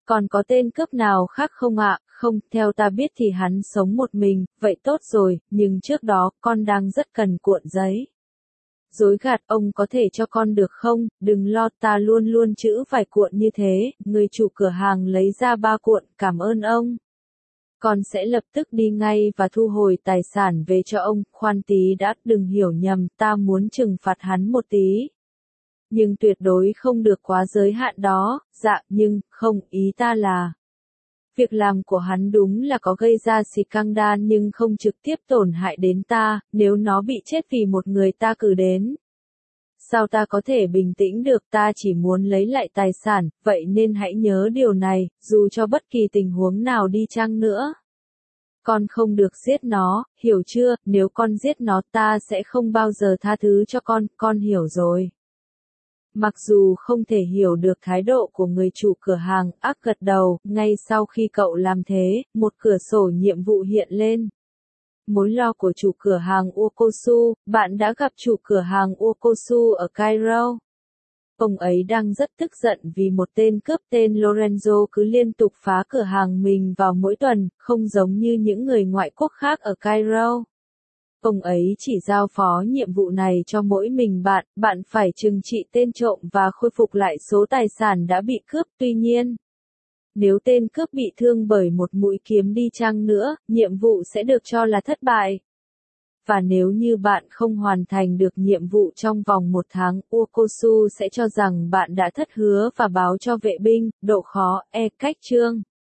Còn có tên cướp nào khác không ạ? Không, theo ta biết thì hắn sống một mình, vậy tốt rồi, nhưng trước đó, con đang rất cần cuộn giấy. Dối gạt, ông có thể cho con được không? Đừng lo, ta luôn luôn trữ vài cuộn như thế. Người chủ cửa hàng lấy ra 3 cuộn, cảm ơn ông. Con sẽ lập tức đi ngay và thu hồi tài sản về cho ông. Khoan tí đã, đừng hiểu nhầm, ta muốn trừng phạt hắn một tí. Nhưng tuyệt đối không được quá giới hạn đó. Dạ, nhưng, không, ý ta là. Việc làm của hắn đúng là có gây ra scandal nhưng không trực tiếp tổn hại đến ta, nếu nó bị chết vì một người ta cử đến. Sao ta có thể bình tĩnh được, ta chỉ muốn lấy lại tài sản, vậy nên hãy nhớ điều này, dù cho bất kỳ tình huống nào đi chăng nữa. Con không được giết nó, hiểu chưa, nếu con giết nó ta sẽ không bao giờ tha thứ cho con hiểu rồi. Mặc dù không thể hiểu được thái độ của người chủ cửa hàng, ác gật đầu, ngay sau khi cậu làm thế, một cửa sổ nhiệm vụ hiện lên. Mối lo của chủ cửa hàng Uokosu, bạn đã gặp chủ cửa hàng Uokosu ở Cairo. Ông ấy đang rất tức giận vì một tên cướp tên Lorenzo cứ liên tục phá cửa hàng mình vào mỗi tuần, không giống như những người ngoại quốc khác ở Cairo. Ông ấy chỉ giao phó nhiệm vụ này cho mỗi mình bạn phải trừng trị tên trộm và khôi phục lại số tài sản đã bị cướp. Tuy nhiên, nếu tên cướp bị thương bởi một mũi kiếm đi chăng nữa, nhiệm vụ sẽ được cho là thất bại. Và nếu như bạn không hoàn thành được nhiệm vụ trong vòng 1 tháng, Uokosu sẽ cho rằng bạn đã thất hứa và báo cho vệ binh. Độ khó, cách chương.